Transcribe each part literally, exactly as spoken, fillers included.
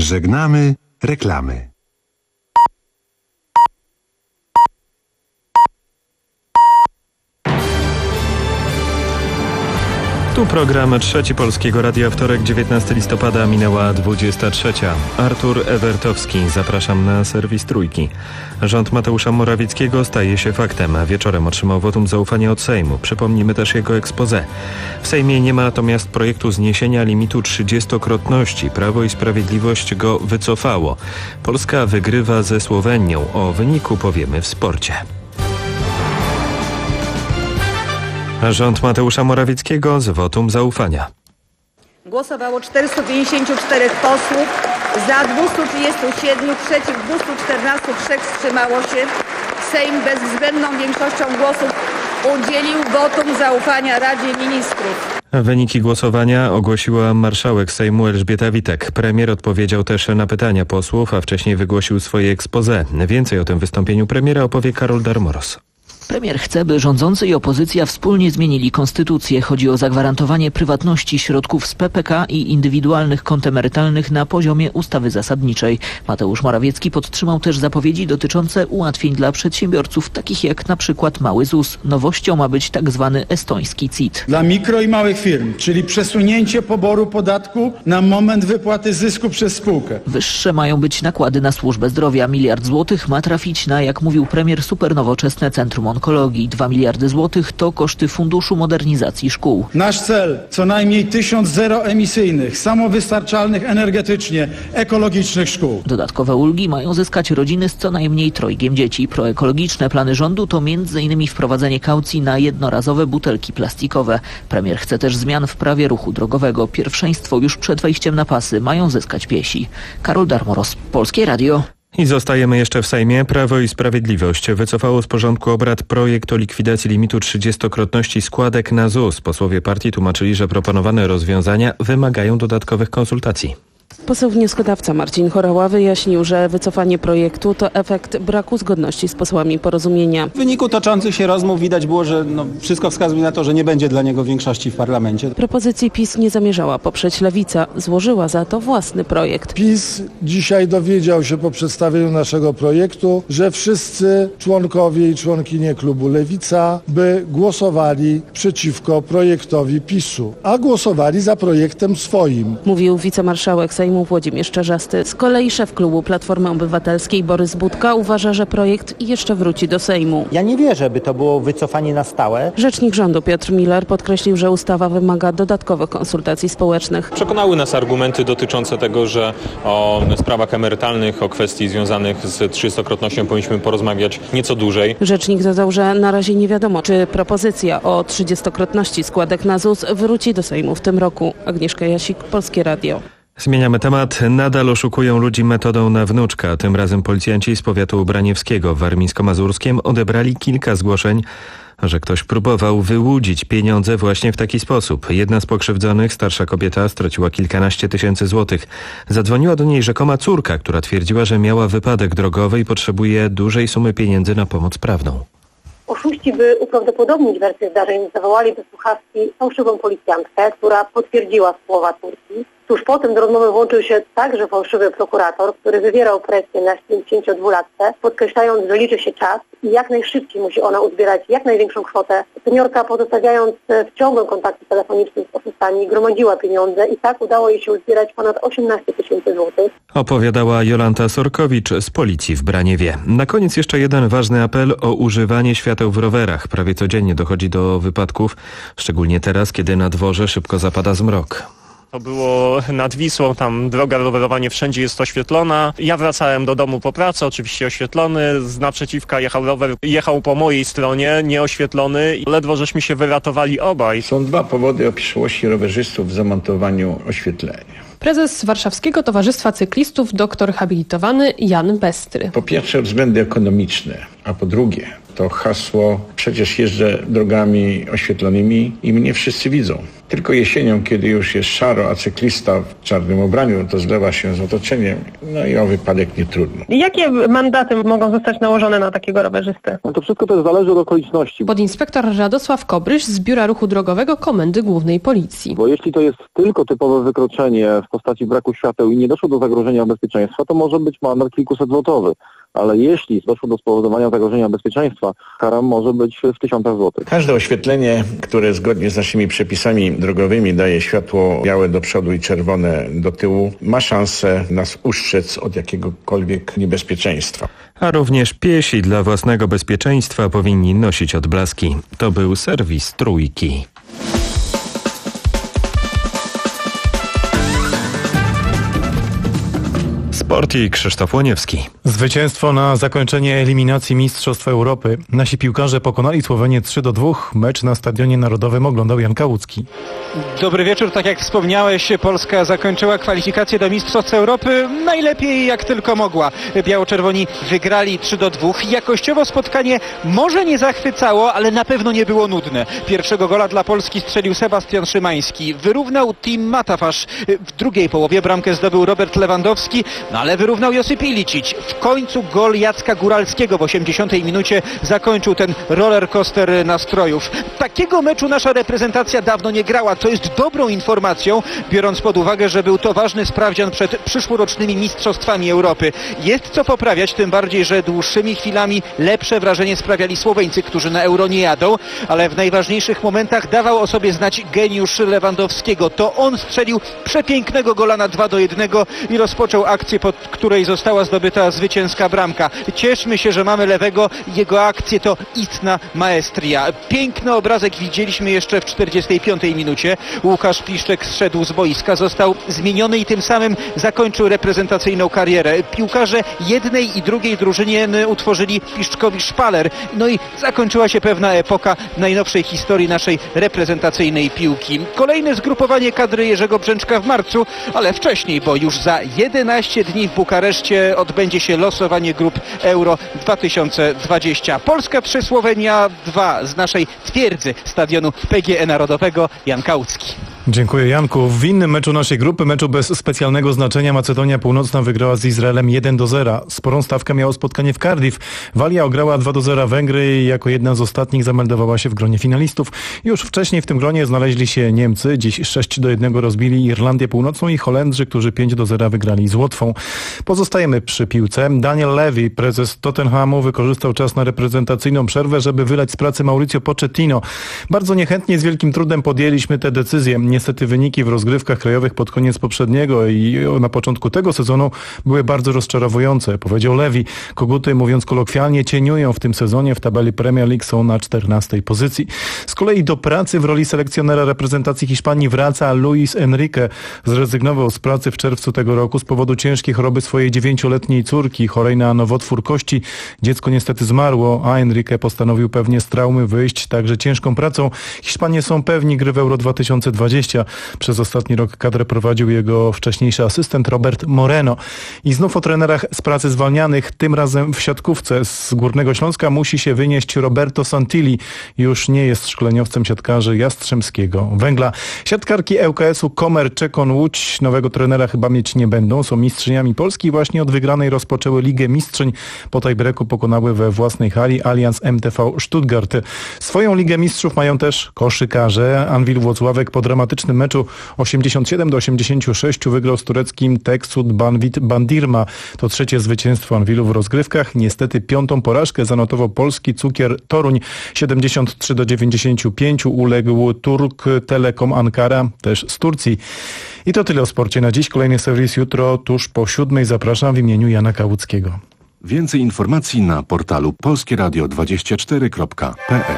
Żegnamy reklamy. Tu program Trzeci Polskiego Radia, wtorek, dziewiętnastego listopada, minęła dwudziesta trzecia. Artur Ewertowski, zapraszam na serwis Trójki. Rząd Mateusza Morawieckiego staje się faktem. Wieczorem otrzymał wotum zaufania od Sejmu. Przypomnimy też jego exposé. W Sejmie nie ma natomiast projektu zniesienia limitu trzydziestokrotności. Prawo i Sprawiedliwość go wycofało. Polska wygrywa ze Słowenią. O wyniku powiemy w sporcie. Rząd Mateusza Morawieckiego z wotum zaufania. Głosowało czterystu pięćdziesięciu czterech posłów, za dwieście trzydzieści siedem, przeciw dwieście czternaście, trzech wstrzymało się. Sejm bezwzględną większością głosów udzielił wotum zaufania Radzie Ministrów. Wyniki głosowania ogłosiła marszałek Sejmu Elżbieta Witek. Premier odpowiedział też na pytania posłów, a wcześniej wygłosił swoje exposé. Więcej o tym wystąpieniu premiera opowie Karol Darmoros. Premier chce, by rządzący i opozycja wspólnie zmienili konstytucję. Chodzi o zagwarantowanie prywatności środków z P P K i indywidualnych kont emerytalnych na poziomie ustawy zasadniczej. Mateusz Morawiecki podtrzymał też zapowiedzi dotyczące ułatwień dla przedsiębiorców, takich jak na przykład mały Z U S. Nowością ma być tak zwany estoński C I T. Dla mikro i małych firm, czyli przesunięcie poboru podatku na moment wypłaty zysku przez spółkę. Wyższe mają być nakłady na służbę zdrowia. Miliard złotych ma trafić na, jak mówił premier, supernowoczesne centrum onkologii. Dwa miliardy złotych to koszty Funduszu Modernizacji Szkół. Nasz cel co najmniej tysiąc zeroemisyjnych, samowystarczalnych energetycznie, ekologicznych szkół. Dodatkowe ulgi mają zyskać rodziny z co najmniej trojgiem dzieci. Proekologiczne plany rządu to między innymi wprowadzenie kaucji na jednorazowe butelki plastikowe. Premier chce też zmian w prawie ruchu drogowego. Pierwszeństwo już przed wejściem na pasy mają zyskać piesi. Karol Darmoros, Polskie Radio. I zostajemy jeszcze w Sejmie. Prawo i Sprawiedliwość wycofało z porządku obrad projekt o likwidacji limitu trzydziestokrotności składek na Z U S. Posłowie partii tłumaczyli, że proponowane rozwiązania wymagają dodatkowych konsultacji. Poseł wnioskodawca Marcin Horała wyjaśnił, że wycofanie projektu to efekt braku zgodności z posłami Porozumienia. W wyniku toczących się rozmów widać było, że no, wszystko wskazuje na to, że nie będzie dla niego większości w parlamencie. Propozycji PiS nie zamierzała poprzeć Lewica, złożyła za to własny projekt. PiS dzisiaj dowiedział się po przedstawieniu naszego projektu, że wszyscy członkowie i członkinie klubu Lewica by głosowali przeciwko projektowi PiSu, a głosowali za projektem swoim. Mówił wicemarszałek Sejmu Włodzimierz Czarzasty. Z kolei szef klubu Platformy Obywatelskiej Borys Budka uważa, że projekt jeszcze wróci do Sejmu. Ja nie wierzę, by to było wycofanie na stałe. Rzecznik rządu Piotr Miller podkreślił, że ustawa wymaga dodatkowych konsultacji społecznych. Przekonały nas argumenty dotyczące tego, że o sprawach emerytalnych, o kwestii związanych z trzydziestokrotnością powinniśmy porozmawiać nieco dłużej. Rzecznik dodał, że na razie nie wiadomo, czy propozycja o trzydziestokrotności składek na Z U S wróci do Sejmu w tym roku. Agnieszka Jasik, Polskie Radio. Zmieniamy temat. Nadal oszukują ludzi metodą na wnuczka. Tym razem policjanci z powiatu braniewskiego w Warmińsko-Mazurskiem odebrali kilka zgłoszeń, że ktoś próbował wyłudzić pieniądze właśnie w taki sposób. Jedna z pokrzywdzonych, starsza kobieta, straciła kilkanaście tysięcy złotych. Zadzwoniła do niej rzekoma córka, która twierdziła, że miała wypadek drogowy i potrzebuje dużej sumy pieniędzy na pomoc prawną. Oszuści, by uprawdopodobnić wersję zdarzeń, zawołali do słuchawki fałszywą policjantkę, która potwierdziła słowa córki. Tuż potem do rozmowy włączył się także fałszywy prokurator, który wywierał presję na pięćdziesięciodwulatce, podkreślając, że liczy się czas i jak najszybciej musi ona uzbierać jak największą kwotę. Seniorka, pozostawiając w ciągłym kontakcie telefonicznym z oszustami, gromadziła pieniądze i tak udało jej się uzbierać ponad osiemnaście tysięcy złotych. Opowiadała Jolanta Sorkowicz z policji w Braniewie. Na koniec jeszcze jeden ważny apel o używanie świateł w rowerach. Prawie codziennie dochodzi do wypadków, szczególnie teraz, kiedy na dworze szybko zapada zmrok. To było nad Wisłą, tam droga rowerowa nie wszędzie jest oświetlona. Ja wracałem do domu po pracy, oczywiście oświetlony. Z naprzeciwka jechał rower, jechał po mojej stronie, nieoświetlony. Ledwo żeśmy się wyratowali obaj. Są dwa powody o przyszłości rowerzystów w zamontowaniu oświetlenia. Prezes Warszawskiego Towarzystwa Cyklistów, doktor habilitowany Jan Bestry. Po pierwsze względy ekonomiczne. A po drugie, to hasło przecież jeżdżę drogami oświetlonymi i mnie wszyscy widzą. Tylko jesienią, kiedy już jest szaro, a cyklista w czarnym ubraniu to zlewa się z otoczeniem, no i o wypadek nie trudno. Jakie mandaty mogą zostać nałożone na takiego rowerzystę? No to wszystko to zależy od okoliczności. Podinspektor Radosław Kobryś z Biura Ruchu Drogowego Komendy Głównej Policji. Bo jeśli to jest tylko typowe wykroczenie w postaci braku świateł i nie doszło do zagrożenia bezpieczeństwa, to może być mandat kilkusetzłotowy. Ale jeśli doszło do spowodowania zagrożenia bezpieczeństwa, kara może być w tysiącach złotych. Każde oświetlenie, które zgodnie z naszymi przepisami drogowymi daje światło białe do przodu i czerwone do tyłu, ma szansę nas ustrzec od jakiegokolwiek niebezpieczeństwa. A również piesi dla własnego bezpieczeństwa powinni nosić odblaski. To był serwis Trójki. Sport i Krzysztof Łoniewski. Zwycięstwo na zakończenie eliminacji Mistrzostw Europy. Nasi piłkarze pokonali Słowenię trzy do dwóch. Mecz na Stadionie Narodowym oglądał Jan Kałucki. Dobry wieczór. Tak jak wspomniałeś, Polska zakończyła kwalifikacje do Mistrzostw Europy najlepiej jak tylko mogła. Biało-czerwoni wygrali trzy do dwóch. Jakościowo spotkanie może nie zachwycało, ale na pewno nie było nudne. Pierwszego gola dla Polski strzelił Sebastian Szymański. Wyrównał Tim Matafasz. W drugiej połowie bramkę zdobył Robert Lewandowski. No ale wyrównał Josip Ilicic. W końcu gol Jacka Góralskiego w osiemdziesiątej minucie zakończył ten roller coaster nastrojów. Takiego meczu nasza reprezentacja dawno nie grała, co jest dobrą informacją, biorąc pod uwagę, że był to ważny sprawdzian przed przyszłorocznymi Mistrzostwami Europy. Jest co poprawiać, tym bardziej, że dłuższymi chwilami lepsze wrażenie sprawiali Słoweńcy, którzy na Euro nie jadą, ale w najważniejszych momentach dawał o sobie znać geniusz Lewandowskiego. To on strzelił przepięknego gola na dwa do jednego i rozpoczął akcję, pod której została zdobyta zwycięska bramka. Cieszmy się, że mamy Lewego. Jego akcje to istna maestria. Piękny obrazek widzieliśmy jeszcze w czterdziestej piątej minucie. Łukasz Piszczek zszedł z boiska, został zmieniony i tym samym zakończył reprezentacyjną karierę. Piłkarze jednej i drugiej drużyny utworzyli Piszczkowi szpaler. No i zakończyła się pewna epoka w najnowszej historii naszej reprezentacyjnej piłki. Kolejne zgrupowanie kadry Jerzego Brzęczka w marcu, ale wcześniej, bo już za jedenaście dni w Bukareszcie odbędzie się losowanie grup Euro dwa tysiące dwadzieścia. Polska trzy, Słowenia dwa z naszej twierdzy stadionu P G E Narodowego. Jan Kałucki. Dziękuję, Janku. W innym meczu naszej grupy, meczu bez specjalnego znaczenia, Macedonia Północna wygrała z Izraelem jeden do zera. Sporą stawkę miało spotkanie w Cardiff. Walia ograła dwa do zera Węgry i jako jedna z ostatnich zameldowała się w gronie finalistów. Już wcześniej w tym gronie znaleźli się Niemcy. Dziś sześć do jednego rozbili Irlandię Północną i Holendrzy, którzy pięć do zera wygrali z Łotwą. Pozostajemy przy piłce. Daniel Levy, prezes Tottenhamu, wykorzystał czas na reprezentacyjną przerwę, żeby wylać z pracy Mauricio Pochettino. Bardzo niechętnie, z wielkim trudem podjęliśmy tę decyzję. Niestety wyniki w rozgrywkach krajowych pod koniec poprzedniego i na początku tego sezonu były bardzo rozczarowujące, powiedział Levy. Koguty, mówiąc kolokwialnie, cieniują w tym sezonie. W tabeli Premier League są na czternastej pozycji. Z kolei do pracy w roli selekcjonera reprezentacji Hiszpanii wraca Luis Enrique. Zrezygnował z pracy w czerwcu tego roku z powodu ciężkiej choroby swojej dziewięcioletniej córki, chorej na nowotwór kości. Dziecko niestety zmarło, a Enrique postanowił pewnie z traumy wyjść także ciężką pracą. Hiszpanie są pewni gry w Euro dwa tysiące dwadzieścia. Przez ostatni rok kadrę prowadził jego wcześniejszy asystent Robert Moreno. I znów o trenerach z pracy zwalnianych, tym razem w siatkówce. Z Górnego Śląska musi się wynieść Roberto Santilli. Już nie jest szkoleniowcem siatkarzy Jastrzębskiego Węgla. Siatkarki L K S-u Komer Czekon Łódź nowego trenera chyba mieć nie będą. Są mistrzyniami Polski. Właśnie od wygranej rozpoczęły Ligę Mistrzyń. Po tiebreaku pokonały we własnej hali Allianz M T V Stuttgart. Swoją Ligę Mistrzów mają też koszykarze. Anwil Włocławek po dramatycznym meczu osiemdziesiąt siedem do osiemdziesięciu sześciu wygrał z tureckim Teksut Banvit Bandirma. To trzecie zwycięstwo Anwilu w rozgrywkach. Niestety piątą porażkę zanotował polski Cukier Toruń. siedemdziesiąt trzy do dziewięćdziesięciu pięciu uległ Turk Telekom Ankara, też z Turcji. I to tyle o sporcie na dziś. Kolejny serwis jutro tuż po siódmej. Zapraszam w imieniu Jana Kałuckiego. Więcej informacji na portalu polskie radio dwadzieścia cztery kropka p l.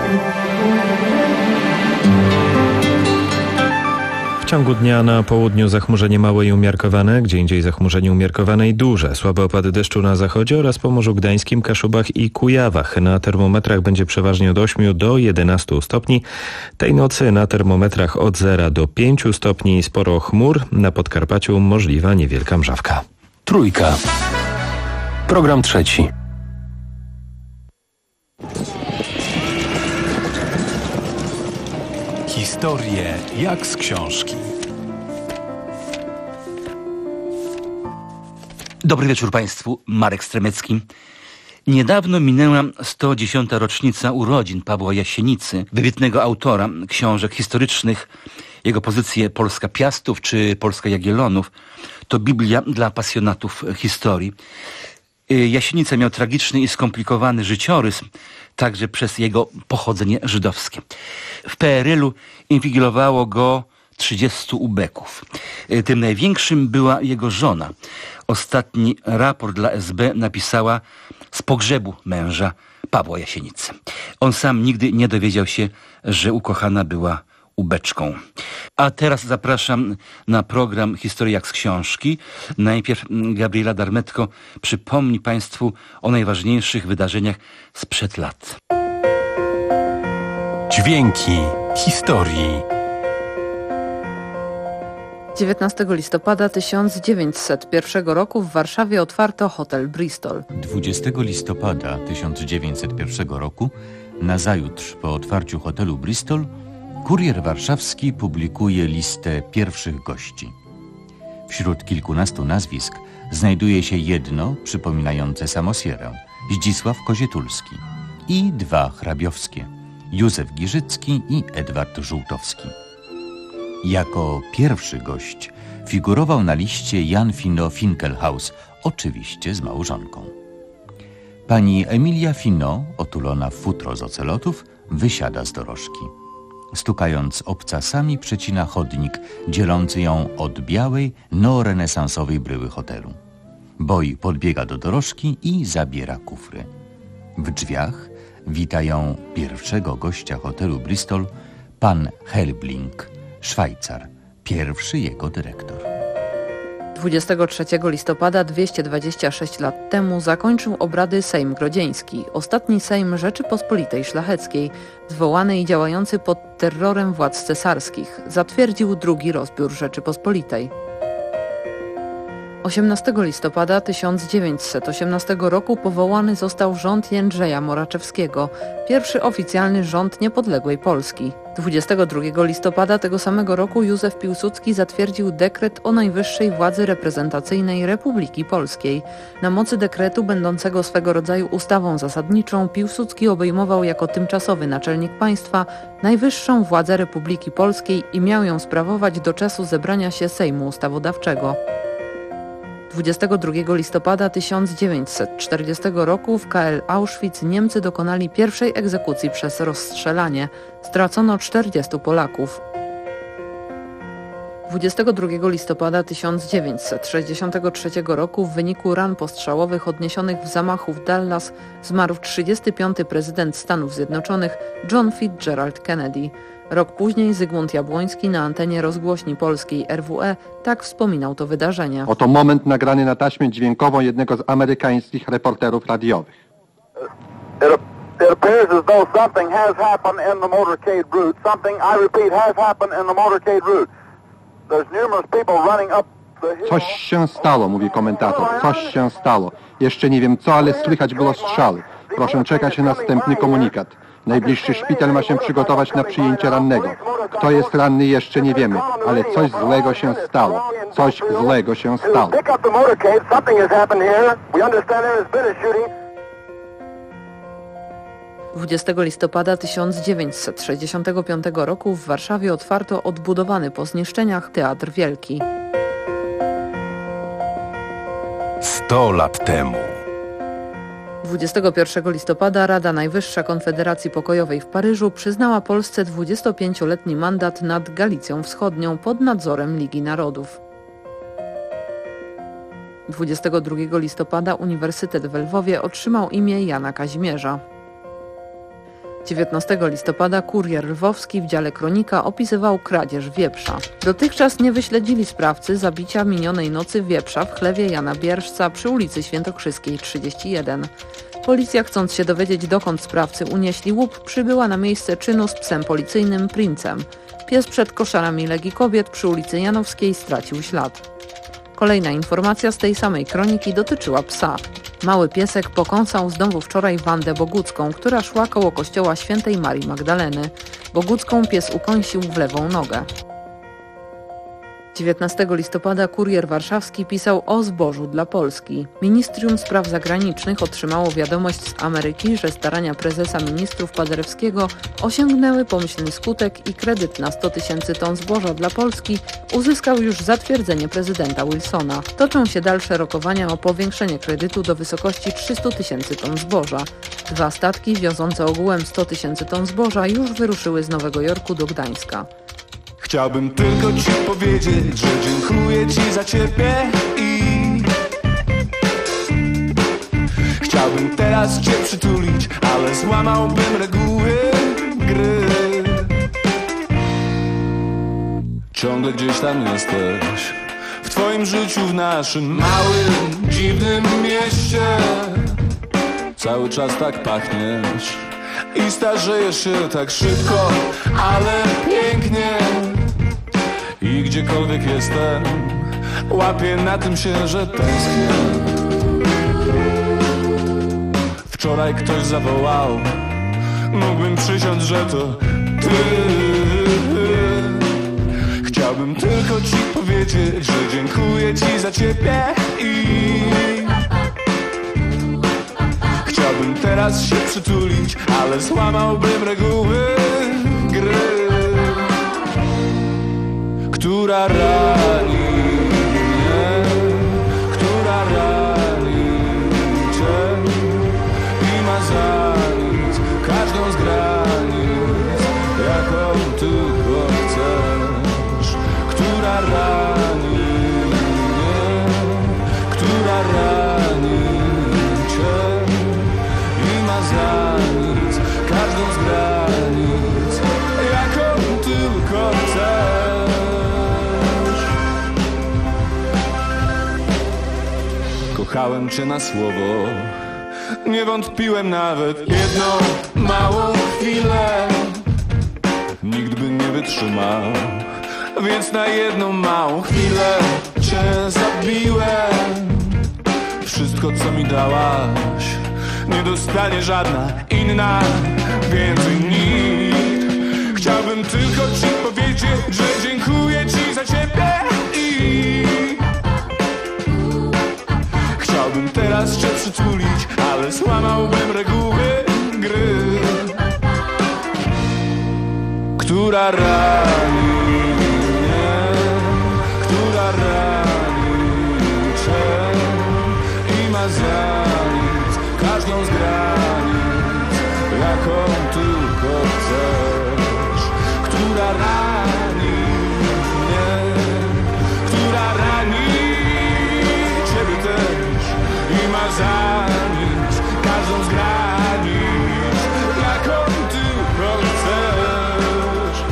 W ciągu dnia na południu zachmurzenie małe i umiarkowane, gdzie indziej zachmurzenie umiarkowane i duże. Słabe opady deszczu na zachodzie oraz Pomorzu Gdańskim, Kaszubach i Kujawach. Na termometrach będzie przeważnie od ośmiu do jedenastu stopni. Tej nocy na termometrach od zera do pięciu stopni. Sporo chmur. Na Podkarpaciu możliwa niewielka mrzawka. Trójka. Program trzeci. Historie jak z książki. Dobry wieczór Państwu, Marek Stremecki. Niedawno minęła sto dziesiąta rocznica urodzin Pawła Jasienicy, wybitnego autora książek historycznych. Jego pozycje Polska Piastów czy Polska Jagiellonów to Biblia dla pasjonatów historii. Jasienica miał tragiczny i skomplikowany życiorys, także przez jego pochodzenie żydowskie. W P R L u inwigilowało go trzydziestu ubeków. Tym największym była jego żona. Ostatni raport dla S B napisała z pogrzebu męża Pawła Jasienicy. On sam nigdy nie dowiedział się, że ukochana była ubeczką. A teraz zapraszam na program Historia jak z książki. Najpierw Gabriela Darmetko przypomni Państwu o najważniejszych wydarzeniach sprzed lat. Dźwięki historii. dziewiętnastego listopada tysiąc dziewięćset pierwszego roku w Warszawie otwarto hotel Bristol. dwudziestego listopada tysiąc dziewięćset pierwszego roku, nazajutrz po otwarciu hotelu Bristol, Kurier Warszawski publikuje listę pierwszych gości. Wśród kilkunastu nazwisk znajduje się jedno przypominające Samosierę, Zdzisław Kozietulski, i dwa hrabiowskie, Józef Giżycki i Edward Żółtowski. Jako pierwszy gość figurował na liście Jan Finot Finkelhaus, oczywiście z małżonką. Pani Emilia Finot, otulona w futro z ocelotów, wysiada z dorożki. Stukając obcasami, przecina chodnik dzielący ją od białej, neorenesansowej bryły hotelu. Boj podbiega do dorożki i zabiera kufry. W drzwiach witają pierwszego gościa hotelu Bristol, pan Helbling, Szwajcar, pierwszy jego dyrektor. dwudziestego trzeciego listopada dwieście dwadzieścia sześć lat temu zakończył obrady Sejm Grodzieński, ostatni Sejm Rzeczypospolitej Szlacheckiej, zwołany i działający pod terrorem władz cesarskich. Zatwierdził drugi rozbiór Rzeczypospolitej. osiemnastego listopada tysiąc dziewięćset osiemnastego roku powołany został rząd Jędrzeja Moraczewskiego, pierwszy oficjalny rząd niepodległej Polski. dwudziestego drugiego listopada tego samego roku Józef Piłsudski zatwierdził dekret o najwyższej władzy reprezentacyjnej Republiki Polskiej. Na mocy dekretu, będącego swego rodzaju ustawą zasadniczą, Piłsudski obejmował jako tymczasowy naczelnik państwa najwyższą władzę Republiki Polskiej i miał ją sprawować do czasu zebrania się Sejmu Ustawodawczego. dwudziestego drugiego listopada tysiąc dziewięćset czterdziestego roku w K L Auschwitz Niemcy dokonali pierwszej egzekucji przez rozstrzelanie. Stracono czterdziestu Polaków. dwudziestego drugiego listopada tysiąc dziewięćset sześćdziesiątego trzeciego roku w wyniku ran postrzałowych odniesionych w zamachu w Dallas zmarł trzydziesty piąty prezydent Stanów Zjednoczonych John Fitzgerald Kennedy. Rok później Zygmunt Jabłoński na antenie rozgłośni polskiej R W E tak wspominał to wydarzenie. Oto moment nagrany na taśmę dźwiękową jednego z amerykańskich reporterów radiowych. It, it appears as though something has happened in the motorcade route. Something, I repeat, has happened in the motorcade route. There's numerous people running up the hill. Coś się stało, mówi komentator. Coś się stało. Jeszcze nie wiem co, ale słychać było strzały. Proszę czekać na następny komunikat. Najbliższy szpital ma się przygotować na przyjęcie rannego. Kto jest ranny, jeszcze nie wiemy, ale coś złego się stało. Coś złego się stało. dwudziestego listopada tysiąc dziewięćset sześćdziesiątego piątego roku w Warszawie otwarto odbudowany po zniszczeniach Teatr Wielki. Sto lat temu. dwudziestego pierwszego listopada Rada Najwyższa Konfederacji Pokojowej w Paryżu przyznała Polsce dwudziestopięcioletni mandat nad Galicją Wschodnią pod nadzorem Ligi Narodów. dwudziestego drugiego listopada Uniwersytet w Lwowie otrzymał imię Jana Kazimierza. dziewiętnastego listopada Kurier Lwowski w dziale Kronika opisywał kradzież wieprza. Dotychczas nie wyśledzili sprawcy zabicia minionej nocy wieprza w chlewie Jana Bierszca przy ulicy Świętokrzyskiej trzydzieści jeden. Policja, chcąc się dowiedzieć, dokąd sprawcy unieśli łup, przybyła na miejsce czynu z psem policyjnym Princem. Pies przed koszarami Legii Kobiet przy ulicy Janowskiej stracił ślad. Kolejna informacja z tej samej kroniki dotyczyła psa. Mały piesek pokąsał znowu wczoraj Wandę Bogucką, która szła koło kościoła świętej Marii Magdaleny. Bogucką pies ukąsił w lewą nogę. dziewiętnastego listopada Kurier Warszawski pisał o zbożu dla Polski. Ministerium Spraw Zagranicznych otrzymało wiadomość z Ameryki, że starania prezesa ministrów Paderewskiego osiągnęły pomyślny skutek i kredyt na sto tysięcy ton zboża dla Polski uzyskał już zatwierdzenie prezydenta Wilsona. Toczą się dalsze rokowania o powiększenie kredytu do wysokości trzysta tysięcy ton zboża. Dwa statki wiozące ogółem sto tysięcy ton zboża już wyruszyły z Nowego Jorku do Gdańska. Chciałbym tylko ci powiedzieć, że dziękuję ci za ciebie i chciałbym teraz cię przytulić, ale złamałbym reguły gry. Ciągle gdzieś tam jesteś, w twoim życiu, w naszym małym, dziwnym mieście. Cały czas tak pachniesz i starzejesz się tak szybko, ale pięknie. I gdziekolwiek jestem, łapię na tym się, że tęsknię. Wczoraj ktoś zawołał, mógłbym przysiąc, że to ty. Chciałbym tylko ci powiedzieć, że dziękuję ci za ciebie i chciałbym teraz się przytulić, ale złamałbym reguły gry, która rani mnie, która rani cię i ma za nic każdą z granic, jaką tylko chcesz, która rani mnie, która rani cię i ma za nic każdą z granic, jaką tylko chcesz. Kochałem cię na słowo, nie wątpiłem nawet jedną małą chwilę. Nikt by nie wytrzymał, więc na jedną małą chwilę cię zabiłem. Wszystko co mi dałaś nie dostanie żadna inna, więcej nikt. Chciałbym tylko ci powiedzieć, że dziękuję ci za ciebie i chciałbym teraz cię przytulić, ale złamałbym reguły gry, która rani mnie, która rani cię i ma za nic każdą z granic, jaką tylko chcesz, która rani mnie, która rani ciebie też i ma za nic każdą z granic, jaką tylko chcesz.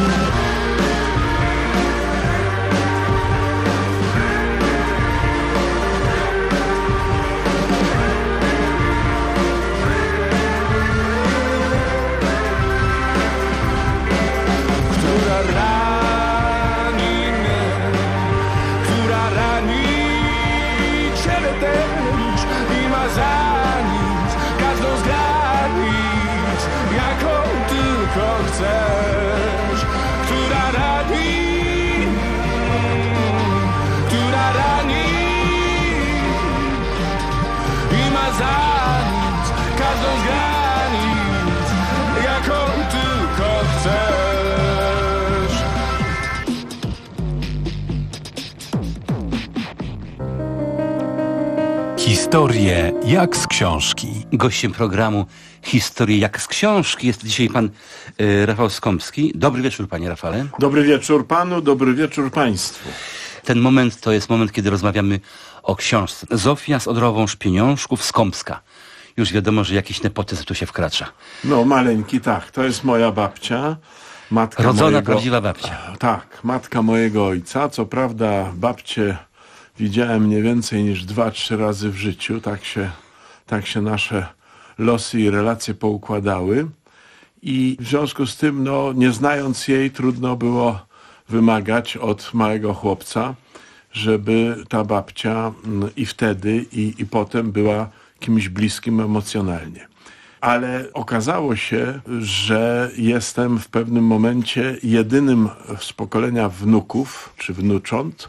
Która rani mnie, która rani ciebie też i ma za nic każdą z granic, jaką tylko chcesz, która rani, która rani i ma za nic każdą z granic, jaką tylko chcesz. Historie jak z książki. Gościem programu Historie jak z książki jest dzisiaj pan y, Rafał Skąpski. Dobry wieczór, panie Rafale. Dobry wieczór panu, dobry wieczór państwu. Ten moment to jest moment, kiedy rozmawiamy o książce. Zofia z Odrową Szpieniążków, Skąpska. Już wiadomo, że jakiś nepotyzm tu się wkracza. No maleńki, tak. To jest moja babcia. Matka Rodzona, mojego, prawdziwa babcia. Tak, matka mojego ojca. Co prawda babcię widziałem nie więcej niż dwa, trzy razy w życiu. Tak się, tak się nasze losy i relacje poukładały. I w związku z tym, no, nie znając jej, trudno było wymagać od małego chłopca, żeby ta babcia i wtedy, i, i potem była kimś bliskim emocjonalnie. Ale okazało się, że jestem w pewnym momencie jedynym z pokolenia wnuków czy wnucząt,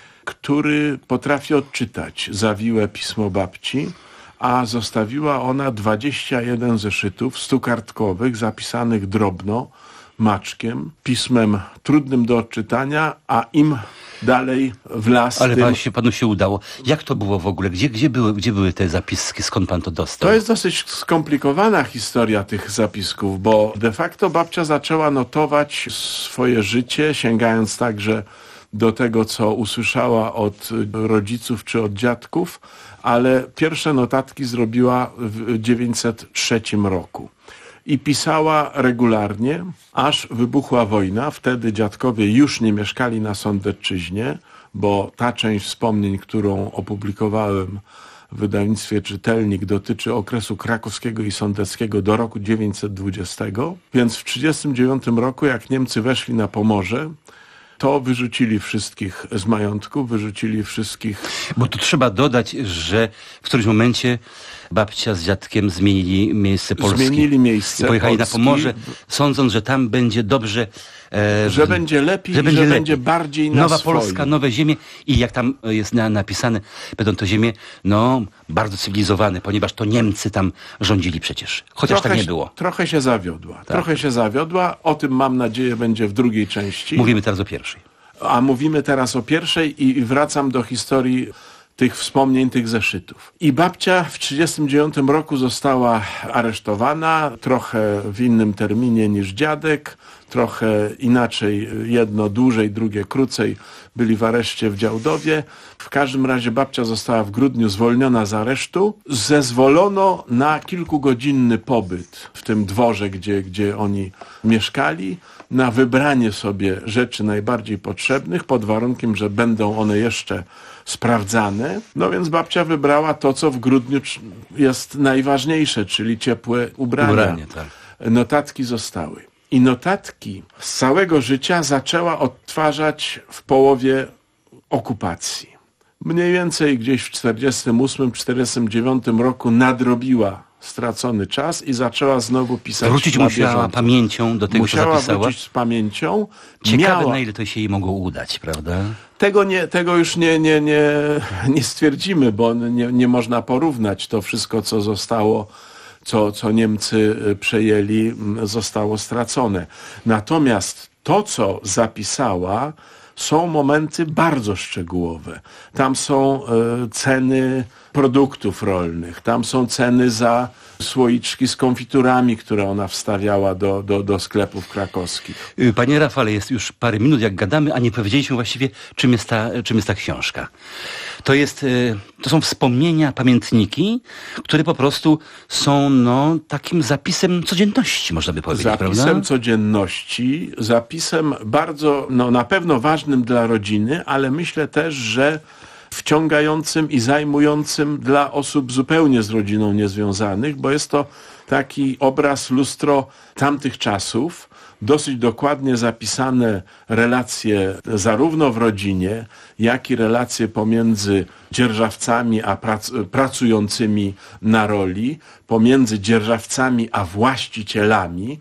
który potrafi odczytać zawiłe pismo babci, a zostawiła ona dwadzieścia jeden zeszytów stukartkowych, zapisanych drobno, maczkiem, pismem trudnym do odczytania, a im dalej w las. Ale tym... pan się, panu się udało. Jak to było w ogóle? Gdzie, gdzie, były, gdzie były te zapiski? Skąd pan to dostał? To jest dosyć skomplikowana historia tych zapisków, bo de facto babcia zaczęła notować swoje życie, sięgając także do tego, co usłyszała od rodziców czy od dziadków, ale pierwsze notatki zrobiła w tysiąc dziewięćset trzecim roku. I pisała regularnie, aż wybuchła wojna. Wtedy dziadkowie już nie mieszkali na Sądecczyźnie, bo ta część wspomnień, którą opublikowałem w wydawnictwie Czytelnik, dotyczy okresu krakowskiego i sądeckiego do roku tysiąc dziewięćset dwudziestego. Więc w tysiąc dziewięćset trzydziestym dziewiątym roku, jak Niemcy weszli na Pomorze, to wyrzucili wszystkich z majątku, wyrzucili wszystkich... Bo tu trzeba dodać, że w którymś momencie babcia z dziadkiem zmienili miejsce Polski. Zmienili miejsce I pojechali Polski. na Pomorze, sądząc, że tam będzie dobrze... E, że będzie lepiej, że, będzie, że lepiej. będzie bardziej na Nowa swoim. Polska, nowe ziemie i jak tam jest na, napisane, będą to ziemie, no, bardzo cywilizowane, ponieważ to Niemcy tam rządzili przecież. Chociaż trochę, tak nie było. Trochę się zawiodła. Tak. Trochę się zawiodła. O tym, mam nadzieję, będzie w drugiej części. Mówimy teraz o pierwszej. A mówimy teraz o pierwszej i wracam do historii tych wspomnień, tych zeszytów. I babcia w tysiąc dziewięćset trzydziestym dziewiątym roku została aresztowana, trochę w innym terminie niż dziadek, trochę inaczej, jedno dłużej, drugie krócej, byli w areszcie w Działdowie. W każdym razie babcia została w grudniu zwolniona z aresztu. Zezwolono na kilkugodzinny pobyt w tym dworze, gdzie, gdzie oni mieszkali, na wybranie sobie rzeczy najbardziej potrzebnych, pod warunkiem, że będą one jeszcze sprawdzane. No więc babcia wybrała to, co w grudniu jest najważniejsze, czyli ciepłe ubrania. Ubranie, tak. Notatki zostały. I notatki z całego życia zaczęła odtwarzać w połowie okupacji. Mniej więcej gdzieś w czterdziestym ósmym czterdziestym dziewiątym roku nadrobiła stracony czas i zaczęła znowu pisać. Wrócić na musiała bieżąco. pamięcią do tego, musiała co zapisała. wrócić z pamięcią. Ciekawe, Miała... na ile to się jej mogło udać, prawda? Tego, nie, tego już nie, nie, nie, nie stwierdzimy, bo nie, nie można porównać. To wszystko, co zostało, co, co Niemcy przejęli, zostało stracone. Natomiast to, co zapisała, są momenty bardzo szczegółowe. Tam są e, ceny produktów rolnych, tam są ceny za słoiczki z konfiturami, które ona wstawiała do, do, do sklepów krakowskich. Panie Rafale, jest już parę minut, jak gadamy, a nie powiedzieliśmy właściwie, czym jest ta, czym jest ta książka. To jest, to są wspomnienia, pamiętniki, które po prostu są, no, takim zapisem codzienności, można by powiedzieć, zapisem prawda? Zapisem codzienności, zapisem bardzo, no, na pewno ważnym dla rodziny, ale myślę też, że wciągającym i zajmującym dla osób zupełnie z rodziną niezwiązanych, bo jest to taki obraz, lustro tamtych czasów, dosyć dokładnie zapisane relacje zarówno w rodzinie, jak i relacje pomiędzy dzierżawcami a prac pracującymi na roli, pomiędzy dzierżawcami a właścicielami.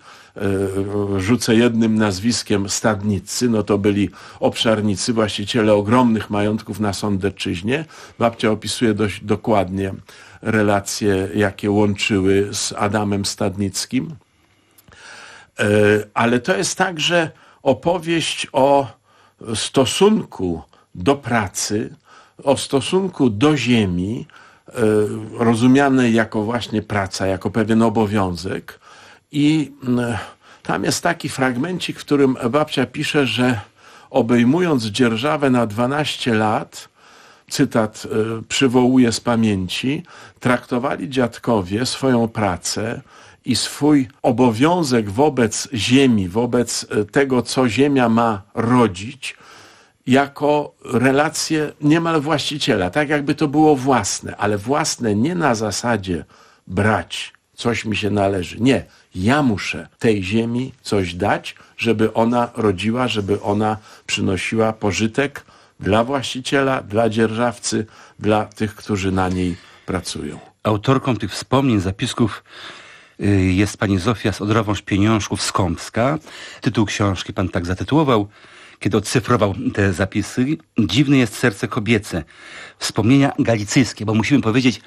Rzucę jednym nazwiskiem stadnicy, no to byli obszarnicy, właściciele ogromnych majątków na Sądecczyźnie. Babcia opisuje dość dokładnie relacje, jakie łączyły z Adamem Stadnickim. Ale to jest także opowieść o stosunku do pracy, o stosunku do ziemi, rozumianej jako właśnie praca, jako pewien obowiązek. I tam jest taki fragmencik, w którym babcia pisze, że obejmując dzierżawę na dwanaście lat, cytat przywołuję z pamięci, traktowali dziadkowie swoją pracę i swój obowiązek wobec ziemi, wobec tego, co ziemia ma rodzić, jako relację niemal właściciela, tak jakby to było własne, ale własne nie na zasadzie brać, coś mi się należy. Nie, ja muszę tej ziemi coś dać, żeby ona rodziła, żeby ona przynosiła pożytek dla właściciela, dla dzierżawcy, dla tych, którzy na niej pracują. Autorką tych wspomnień, zapisków jest pani Zofia z Odrowąż-Pieniążków z Kąpska. Tytuł książki pan tak zatytułował, kiedy odcyfrował te zapisy. Dziwne jest serce kobiece. Wspomnienia galicyjskie, bo musimy powiedzieć,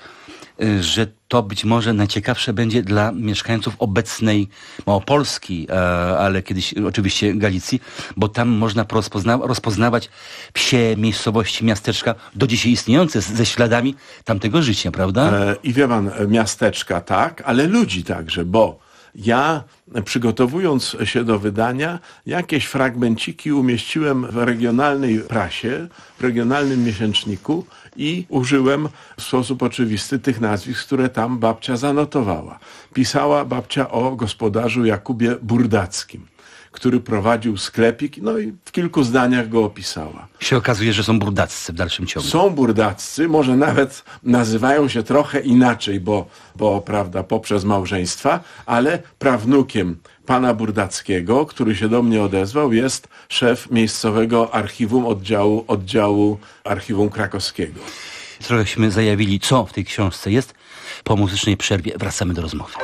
że to być może najciekawsze będzie dla mieszkańców obecnej Małopolski, ale kiedyś oczywiście Galicji, bo tam można rozpozna- rozpoznawać wsie, miejscowości, miasteczka do dzisiaj istniejące ze śladami tamtego życia, prawda? E, I wie pan, miasteczka tak, ale ludzi także, bo ja, przygotowując się do wydania, jakieś fragmenciki umieściłem w regionalnej prasie, w regionalnym miesięczniku i użyłem w sposób oczywisty tych nazwisk, które tam babcia zanotowała. Pisała babcia o gospodarzu Jakubie Burdackim, który prowadził sklepik, no i w kilku zdaniach go opisała. Się okazuje, że są burdaccy w dalszym ciągu. Są burdaccy, może nawet nazywają się trochę inaczej, bo, bo prawda, poprzez małżeństwa, ale prawnukiem pana Burdackiego, który się do mnie odezwał, jest szef miejscowego archiwum oddziału, oddziału archiwum krakowskiego. Trochęśmy zajawili, co w tej książce jest. Po muzycznej przerwie wracamy do rozmowy.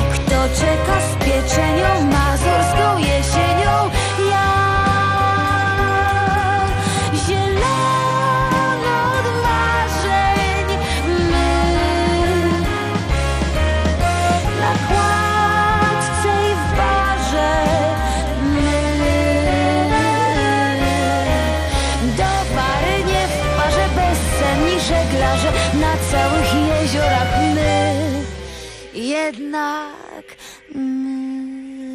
Czeka z pieczenią mazurską jesienią. Ja jednak my.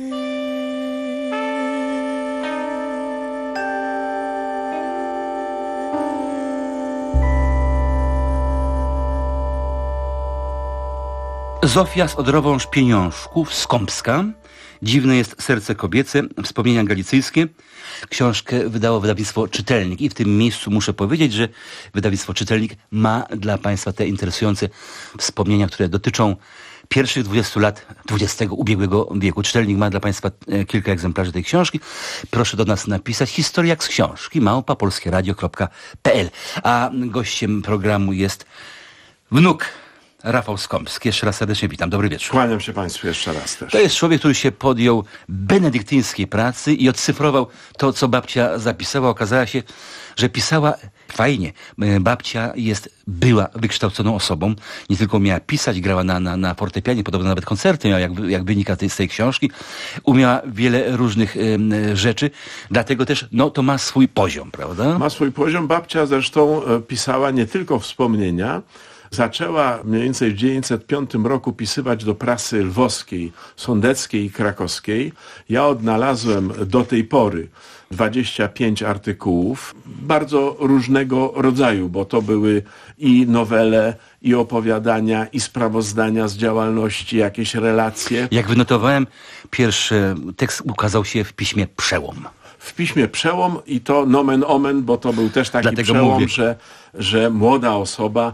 Zofia z Odrową Szpieniążków z Kąpska. Dziwne jest serce kobiece, wspomnienia galicyjskie. Książkę wydało wydawnictwo Czytelnik i w tym miejscu muszę powiedzieć, że wydawnictwo Czytelnik ma dla Państwa te interesujące wspomnienia, które dotyczą pierwszych dwudziestu lat dwudziestego ubiegłego wieku. Czytelnik ma dla Państwa kilka egzemplarzy tej książki. Proszę do nas napisać historia jak z książki małpa polskieradio kropka p l. A gościem programu jest wnuk Rafał Skąpski. Jeszcze raz serdecznie witam. Dobry wieczór. Kłaniam się Państwu jeszcze raz też. To jest człowiek, który się podjął benedyktyńskiej pracy i odcyfrował to, co babcia zapisała. Okazało się, że pisała fajnie. Babcia jest, była wykształconą osobą. Nie tylko umiała pisać, grała na, na, na fortepianie, podobno nawet koncerty miała, jak, jak wynika tej, z tej książki. Umiała wiele różnych y, rzeczy. Dlatego też, no, to ma swój poziom, prawda? Ma swój poziom. Babcia zresztą pisała nie tylko wspomnienia. Zaczęła mniej więcej w tysiąc dziewięćset piątym roku pisywać do prasy lwowskiej, sądeckiej i krakowskiej. Ja odnalazłem do tej pory dwadzieścia pięć artykułów, bardzo różnego rodzaju, bo to były i nowele, i opowiadania, i sprawozdania z działalności, jakieś relacje. Jak wynotowałem, pierwszy tekst ukazał się w piśmie Przełom. W piśmie Przełom i to nomen omen, bo to był też taki Dlatego przełom, mówię. że, że młoda osoba,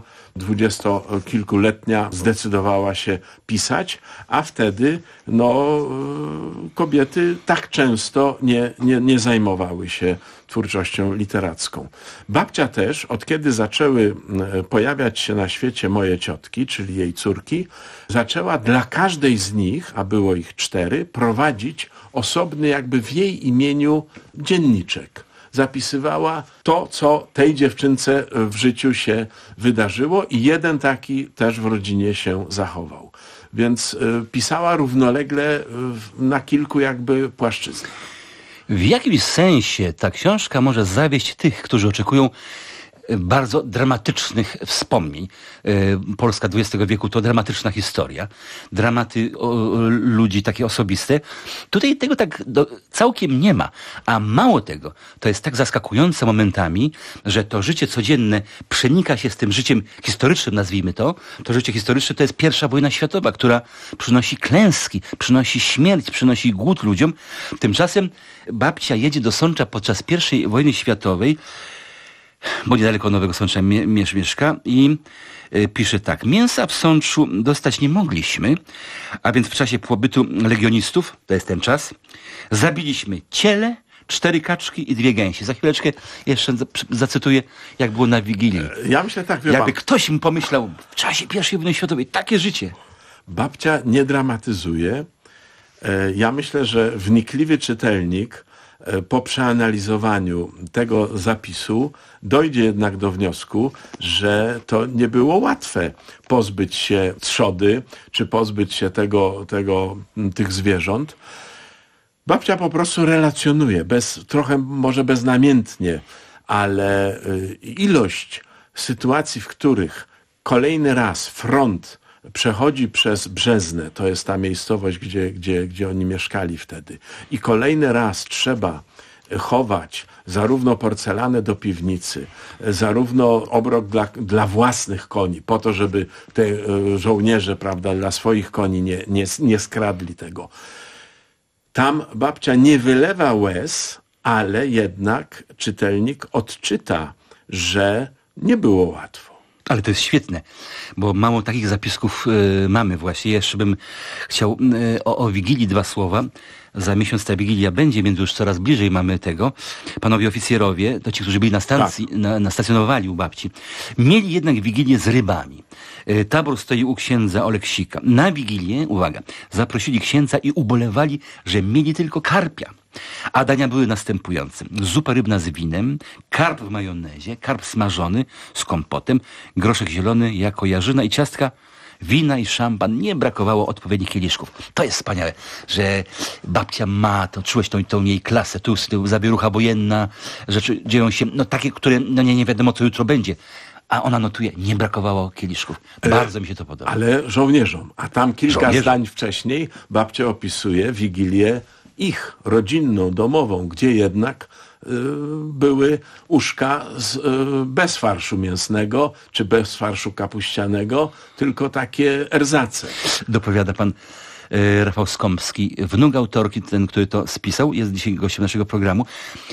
dwudziestokilkuletnia, zdecydowała się pisać, a wtedy no, kobiety tak często nie, nie, nie zajmowały się twórczością literacką. Babcia też, od kiedy zaczęły pojawiać się na świecie moje ciotki, czyli jej córki, zaczęła dla każdej z nich, a było ich cztery, prowadzić osobny jakby w jej imieniu dzienniczek. Zapisywała to, co tej dziewczynce w życiu się wydarzyło i jeden taki też w rodzinie się zachował. Więc y, pisała równolegle y, na kilku jakby płaszczyznach. W jakimś sensie ta książka może zawieść tych, którzy oczekują bardzo dramatycznych wspomnień. Polska dwudziestego wieku to dramatyczna historia. Dramaty o, ludzi takie osobiste. Tutaj tego tak do, całkiem nie ma. A mało tego, to jest tak zaskakujące momentami, że to życie codzienne przenika się z tym życiem historycznym, nazwijmy to. To życie historyczne to jest pierwsza wojna światowa, która przynosi klęski, przynosi śmierć, przynosi głód ludziom. Tymczasem babcia jedzie do Sącza podczas pierwszej wojny światowej, bo niedaleko Nowego Sącza mie- mieszka i y, pisze tak. Mięsa w Sączu dostać nie mogliśmy, a więc w czasie pobytu legionistów, to jest ten czas, zabiliśmy ciele, cztery kaczki i dwie gęsi. Za chwileczkę jeszcze zacytuję, jak było na Wigilii. Ja myślę tak, wie jakby pan, ktoś mi pomyślał w czasie pierwszej wojny światowej, takie życie. babcia nie dramatyzuje. Ja myślę, że wnikliwy czytelnik po przeanalizowaniu tego zapisu dojdzie jednak do wniosku, że to nie było łatwe pozbyć się trzody, czy pozbyć się tego, tego, tych zwierząt. Babcia po prostu relacjonuje, bez, trochę może beznamiętnie, ale ilość sytuacji, w których kolejny raz front przechodzi przez Brzeznę, to jest ta miejscowość, gdzie, gdzie, gdzie oni mieszkali wtedy, i kolejny raz trzeba chować zarówno porcelanę do piwnicy, zarówno obrok dla, dla własnych koni, po to, żeby te żołnierze, prawda, dla swoich koni nie, nie, nie skradli tego. Tam babcia nie wylewa łez, ale jednak czytelnik odczyta, że nie było łatwo. Ale to jest świetne, bo mało takich zapisków y, mamy właśnie. Jeszcze bym chciał y, o, o Wigilii dwa słowa. Za miesiąc ta Wigilia będzie, więc już coraz bliżej mamy tego. Panowie oficjerowie, to ci, którzy byli na stacji, tak. na, nastacjonowali u babci, mieli jednak Wigilię z rybami. Y, tabor stoi u księdza Oleksika. Na Wigilię, uwaga, zaprosili księdza i ubolewali, że mieli tylko karpia. A dania były następujące. Zupa rybna z winem, karp w majonezie, karp smażony z kompotem, groszek zielony jako jarzyna i ciastka, wina i szampan. Nie brakowało odpowiednich kieliszków. To jest wspaniałe, że babcia ma, to czułeś tą, tą jej klasę, tu z tyłu zawierucha wojenna, rzeczy dzieją się, no takie, które, no nie, nie wiadomo co jutro będzie. A ona notuje, nie brakowało kieliszków. Bardzo mi się to podoba. Ale żołnierzom. A tam kilka Żołnierzom. zdań wcześniej babcia opisuje Wigilię ich, rodzinną, domową, gdzie jednak y, były uszka z, y, bez farszu mięsnego, czy bez farszu kapuścianego, tylko takie erzace. Dopowiada pan e, Rafał Skąpski, wnuk autorki, ten, który to spisał, jest dzisiaj gościem naszego programu.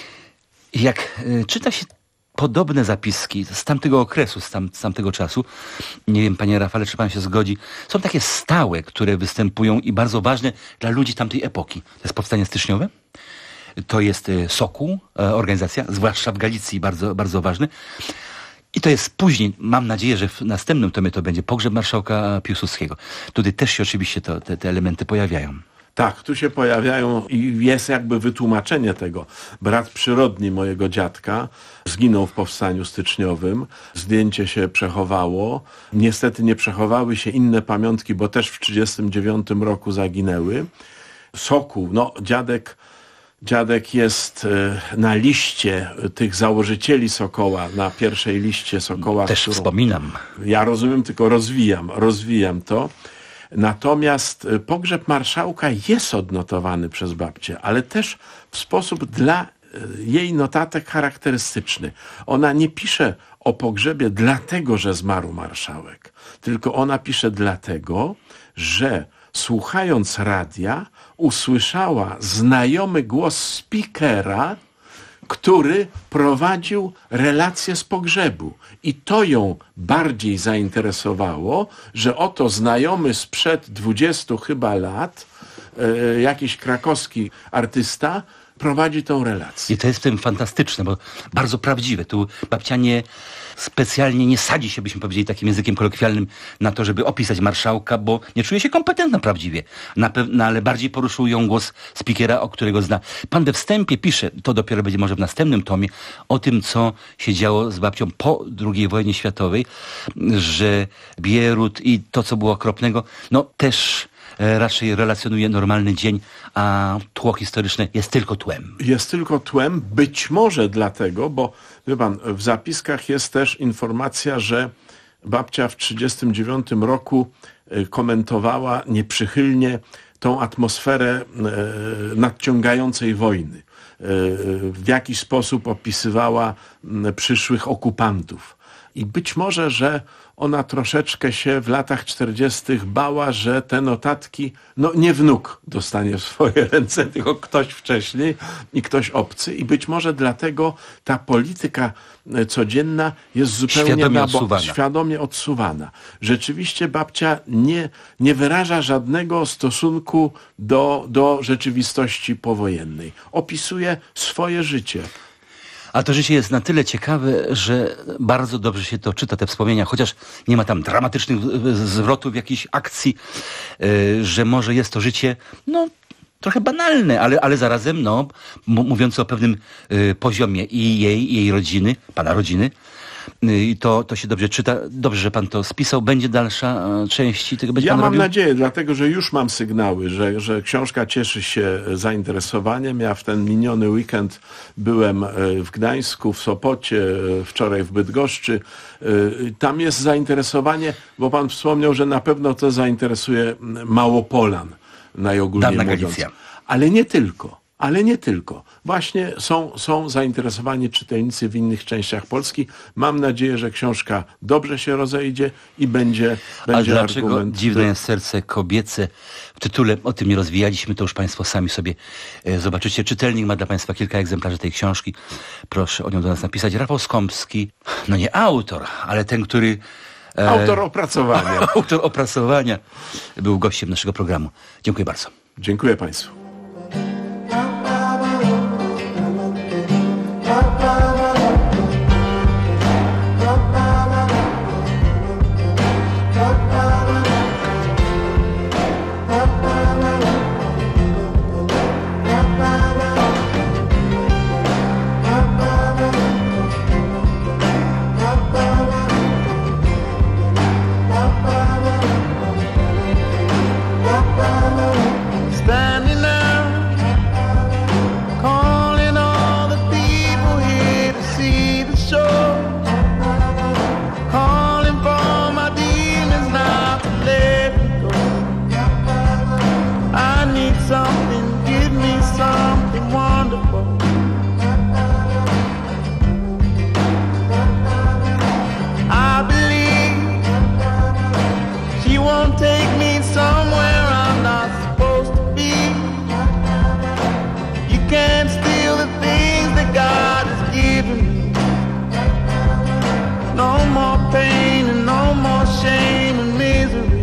Jak e, czyta się podobne zapiski z tamtego okresu, z, tam, z tamtego czasu, nie wiem, panie Rafale, czy pan się zgodzi, są takie stałe, które występują i bardzo ważne dla ludzi tamtej epoki. To jest powstanie styczniowe, to jest e, Sokół, e, organizacja, zwłaszcza w Galicji, bardzo, bardzo ważny. I to jest później, mam nadzieję, że w następnym tomie to będzie pogrzeb marszałka Piłsudskiego. Tutaj też się oczywiście to, te, te elementy pojawiają. Tak, tu się pojawiają i jest jakby wytłumaczenie tego. Brat przyrodni mojego dziadka zginął w powstaniu styczniowym. Zdjęcie się przechowało. Niestety nie przechowały się inne pamiątki, bo też w trzydziestym dziewiątym roku zaginęły. Sokół, no dziadek... Dziadek jest na liście tych założycieli Sokoła, na pierwszej liście Sokoła. Też którą wspominam. Ja rozumiem, tylko rozwijam, rozwijam to. Natomiast pogrzeb marszałka jest odnotowany przez babcię, ale też w sposób dla jej notatek charakterystyczny. Ona nie pisze o pogrzebie dlatego, że zmarł marszałek, tylko ona pisze dlatego, że słuchając radia, usłyszała znajomy głos speakera, który prowadził relację z pogrzebu. I to ją bardziej zainteresowało, że oto znajomy sprzed dwudziestu chyba lat, e, jakiś krakowski artysta, prowadzi tą relację. I to jest w tym fantastyczne, bo bardzo prawdziwe. Tu babcia nie specjalnie nie sadzi się, byśmy powiedzieli takim językiem kolokwialnym, na to, żeby opisać marszałka, bo nie czuje się kompetentna prawdziwie. Na pewno, ale bardziej poruszył ją głos speakera, o którego zna. Pan we wstępie pisze, to dopiero będzie może w następnym tomie, o tym, co się działo z babcią po drugiej wojnie światowej, że Bierut i to, co było okropnego, no też raczej relacjonuje normalny dzień, a tło historyczne jest tylko tłem. Jest tylko tłem, być może dlatego, bo wie pan, w zapiskach jest też informacja, że babcia w trzydziestym dziewiątym roku komentowała nieprzychylnie tą atmosferę nadciągającej wojny. W jakiś sposób opisywała przyszłych okupantów. I być może, że ona troszeczkę się w latach czterdziestych bała, że te notatki, no nie wnuk dostanie w swoje ręce, tylko ktoś wcześniej i ktoś obcy. I być może dlatego ta polityka codzienna jest zupełnie świadomie, na odsuwana. świadomie odsuwana. Rzeczywiście babcia nie, nie wyraża żadnego stosunku do, do rzeczywistości powojennej. Opisuje swoje życie. A to życie jest na tyle ciekawe, że bardzo dobrze się to czyta, te wspomnienia, chociaż nie ma tam dramatycznych zwrotów, jakiejś akcji, yy, że może jest to życie, no, trochę banalne, ale, ale zarazem, no, mówiące o pewnym yy, poziomie i jej, i jej rodziny, pana rodziny. I to, to się dobrze czyta. Dobrze, że pan to spisał. Będzie dalsza część tego? Będzie ja pan mam robił? nadzieję, dlatego że już mam sygnały, że, że książka cieszy się zainteresowaniem. Ja w ten miniony weekend byłem w Gdańsku, w Sopocie, wczoraj w Bydgoszczy. Tam jest zainteresowanie, bo pan wspomniał, że na pewno to zainteresuje Małopolan, najogólniej Dawna mówiąc. Galicja. Ale nie tylko. Ale nie tylko. Właśnie są, są zainteresowani czytelnicy w innych częściach Polski. Mam nadzieję, że książka dobrze się rozejdzie i będzie, będzie A dlaczego argument. Dziwne jest serce kobiece? W tytule o tym nie rozwijaliśmy, to już państwo sami sobie e, zobaczycie. Czytelnik ma dla państwa kilka egzemplarzy tej książki. Proszę o nią do nas napisać. Rafał Skąpski, no nie autor, ale ten, który... E, autor opracowania. Autor opracowania był gościem naszego programu. Dziękuję bardzo. Dziękuję państwu. Standing up something, give me something wonderful. I believe she won't take me somewhere I'm not supposed to be. You can't steal the things that God has given me. No more pain and no more shame and misery.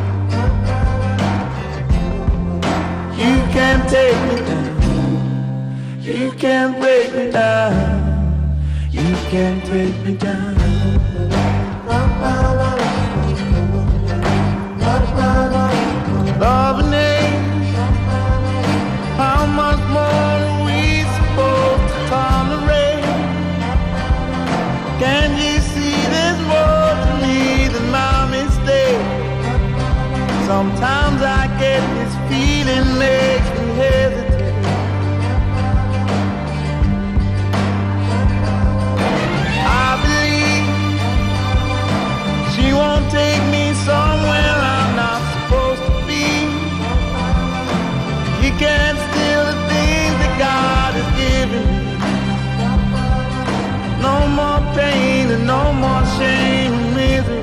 You can't take me down. You can't break me down. You can't break me down. Love and hate, how much more are we supposed to tolerate? Can you see there's more to me than my mistake? Sometimes I get this feeling makes me hesitate. I believe she won't take me somewhere I'm not supposed to be. You can't steal the things that God has given me. No more pain and no more shame and misery.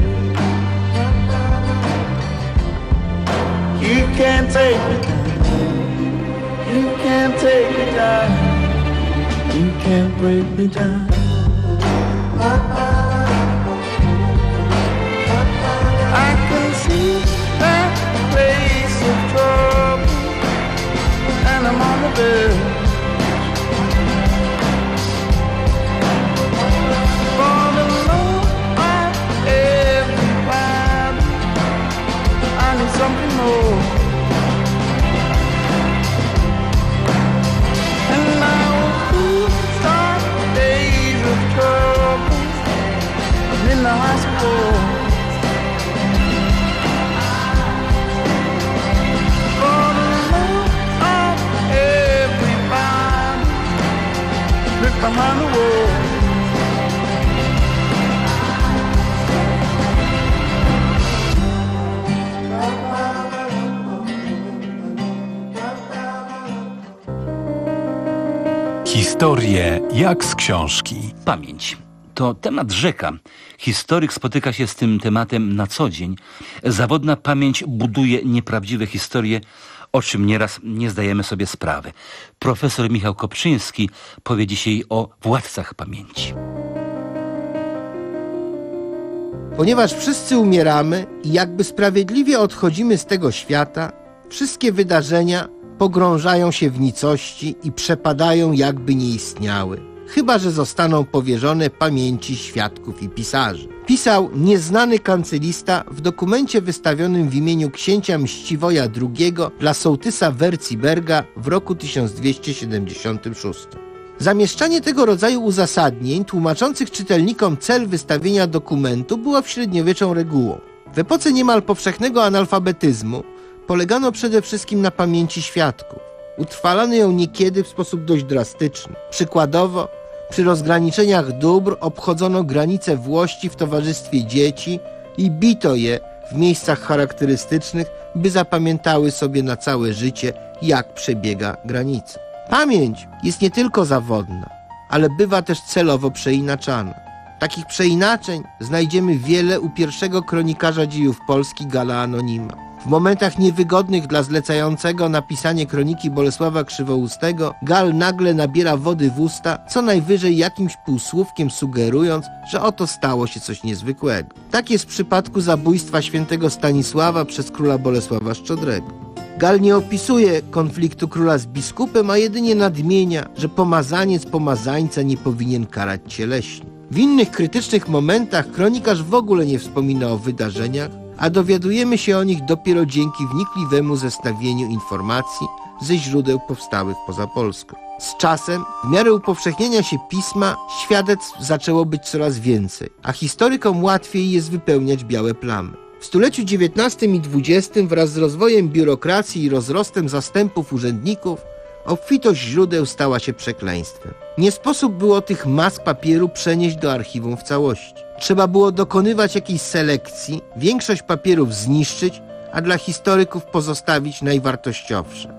You can't take me down. You can't take me down. You can't break me down. I can see that place of trouble, and I'm on the verge. For the love of everybody, I need something more. And I will start days of trouble in the hospital. For the love of everybody, look behind the wall. Historie jak z książki. Pamięć to temat rzeka. Historyk spotyka się z tym tematem na co dzień. Zawodna pamięć buduje nieprawdziwe historie, o czym nieraz nie zdajemy sobie sprawy. Profesor Michał Kopczyński powie dzisiaj o władcach pamięci. Ponieważ wszyscy umieramy i jakby sprawiedliwie odchodzimy z tego świata, wszystkie wydarzenia pogrążają się w nicości i przepadają, jakby nie istniały, chyba że zostaną powierzone pamięci świadków i pisarzy. Pisał nieznany kancylista w dokumencie wystawionym w imieniu księcia Mściwoja drugiego dla sołtysa Werciberga w roku tysiąc dwieście siedemdziesiątym szóstym. Zamieszczanie tego rodzaju uzasadnień tłumaczących czytelnikom cel wystawienia dokumentu było w średniowieczą regułą. W epoce niemal powszechnego analfabetyzmu polegano przede wszystkim na pamięci świadków. Utrwalano ją niekiedy w sposób dość drastyczny. Przykładowo, przy rozgraniczeniach dóbr obchodzono granice włości w towarzystwie dzieci i bito je w miejscach charakterystycznych, by zapamiętały sobie na całe życie, jak przebiega granica. Pamięć jest nie tylko zawodna, ale bywa też celowo przeinaczana. Takich przeinaczeń znajdziemy wiele u pierwszego kronikarza dziejów Polski Galla Anonima. W momentach niewygodnych dla zlecającego napisanie kroniki Bolesława Krzywoustego Gal nagle nabiera wody w usta, co najwyżej jakimś półsłówkiem sugerując, że oto stało się coś niezwykłego. Tak jest w przypadku zabójstwa świętego Stanisława przez króla Bolesława Szczodrego. Gal nie opisuje konfliktu króla z biskupem, a jedynie nadmienia, że pomazaniec pomazańca nie powinien karać cieleśnie. W innych krytycznych momentach kronikarz w ogóle nie wspomina o wydarzeniach, a dowiadujemy się o nich dopiero dzięki wnikliwemu zestawieniu informacji ze źródeł powstałych poza Polską. Z czasem, w miarę upowszechnienia się pisma, świadectw zaczęło być coraz więcej, a historykom łatwiej jest wypełniać białe plamy. W stuleciu dziewiętnastym i dwudziestym wraz z rozwojem biurokracji i rozrostem zastępów urzędników obfitość źródeł stała się przekleństwem. Nie sposób było tych mas papieru przenieść do archiwum w całości. Trzeba było dokonywać jakiejś selekcji, większość papierów zniszczyć, a dla historyków pozostawić najwartościowsze.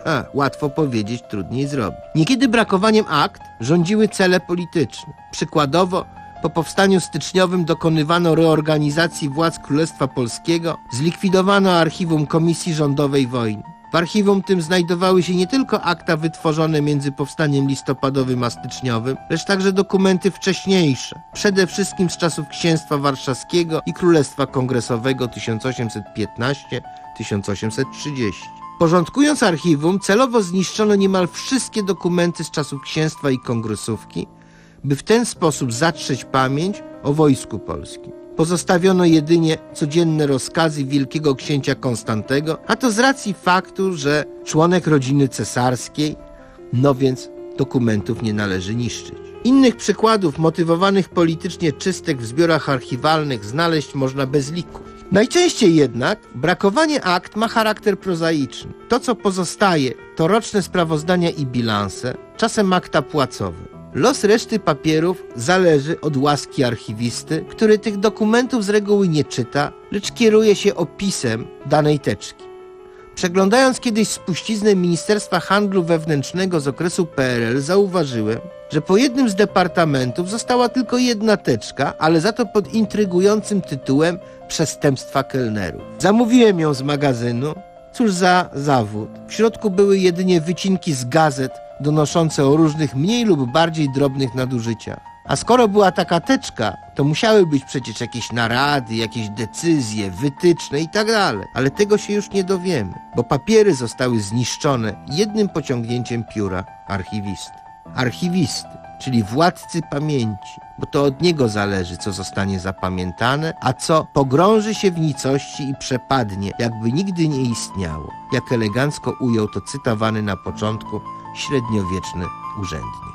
Ha, łatwo powiedzieć, trudniej zrobić. Niekiedy brakowaniem akt rządziły cele polityczne. Przykładowo, po powstaniu styczniowym dokonywano reorganizacji władz Królestwa Polskiego, zlikwidowano archiwum Komisji Rządowej Wojny. W archiwum tym znajdowały się nie tylko akta wytworzone między powstaniem listopadowym a styczniowym, lecz także dokumenty wcześniejsze, przede wszystkim z czasów Księstwa Warszawskiego i Królestwa Kongresowego tysiąc osiemset piętnaście do tysiąc osiemset trzydzieści. Porządkując archiwum, celowo zniszczono niemal wszystkie dokumenty z czasów księstwa i kongresówki, by w ten sposób zatrzeć pamięć o Wojsku Polskim. Pozostawiono jedynie codzienne rozkazy wielkiego księcia Konstantego, a to z racji faktu, że członek rodziny cesarskiej, no więc dokumentów nie należy niszczyć. Innych przykładów motywowanych politycznie czystek w zbiorach archiwalnych znaleźć można bez liku. Najczęściej jednak brakowanie akt ma charakter prozaiczny. To, co pozostaje, to roczne sprawozdania i bilanse, czasem akta płacowe. Los reszty papierów zależy od łaski archiwisty, który tych dokumentów z reguły nie czyta, lecz kieruje się opisem danej teczki. Przeglądając kiedyś spuściznę Ministerstwa Handlu Wewnętrznego z okresu P R L, zauważyłem, że po jednym z departamentów została tylko jedna teczka, ale za to pod intrygującym tytułem Przestępstwa kelnerów. Zamówiłem ją z magazynu. Cóż za zawód. W środku były jedynie wycinki z gazet donoszące o różnych mniej lub bardziej drobnych nadużyciach. A skoro była taka teczka, to musiały być przecież jakieś narady, jakieś decyzje, wytyczne i tak dalej. Ale tego się już nie dowiemy, bo papiery zostały zniszczone jednym pociągnięciem pióra archiwisty. Archiwisty, czyli władcy pamięci, bo to od niego zależy, co zostanie zapamiętane, a co pogrąży się w nicości i przepadnie, jakby nigdy nie istniało. Jak elegancko ujął to cytowany na początku średniowieczny urzędnik.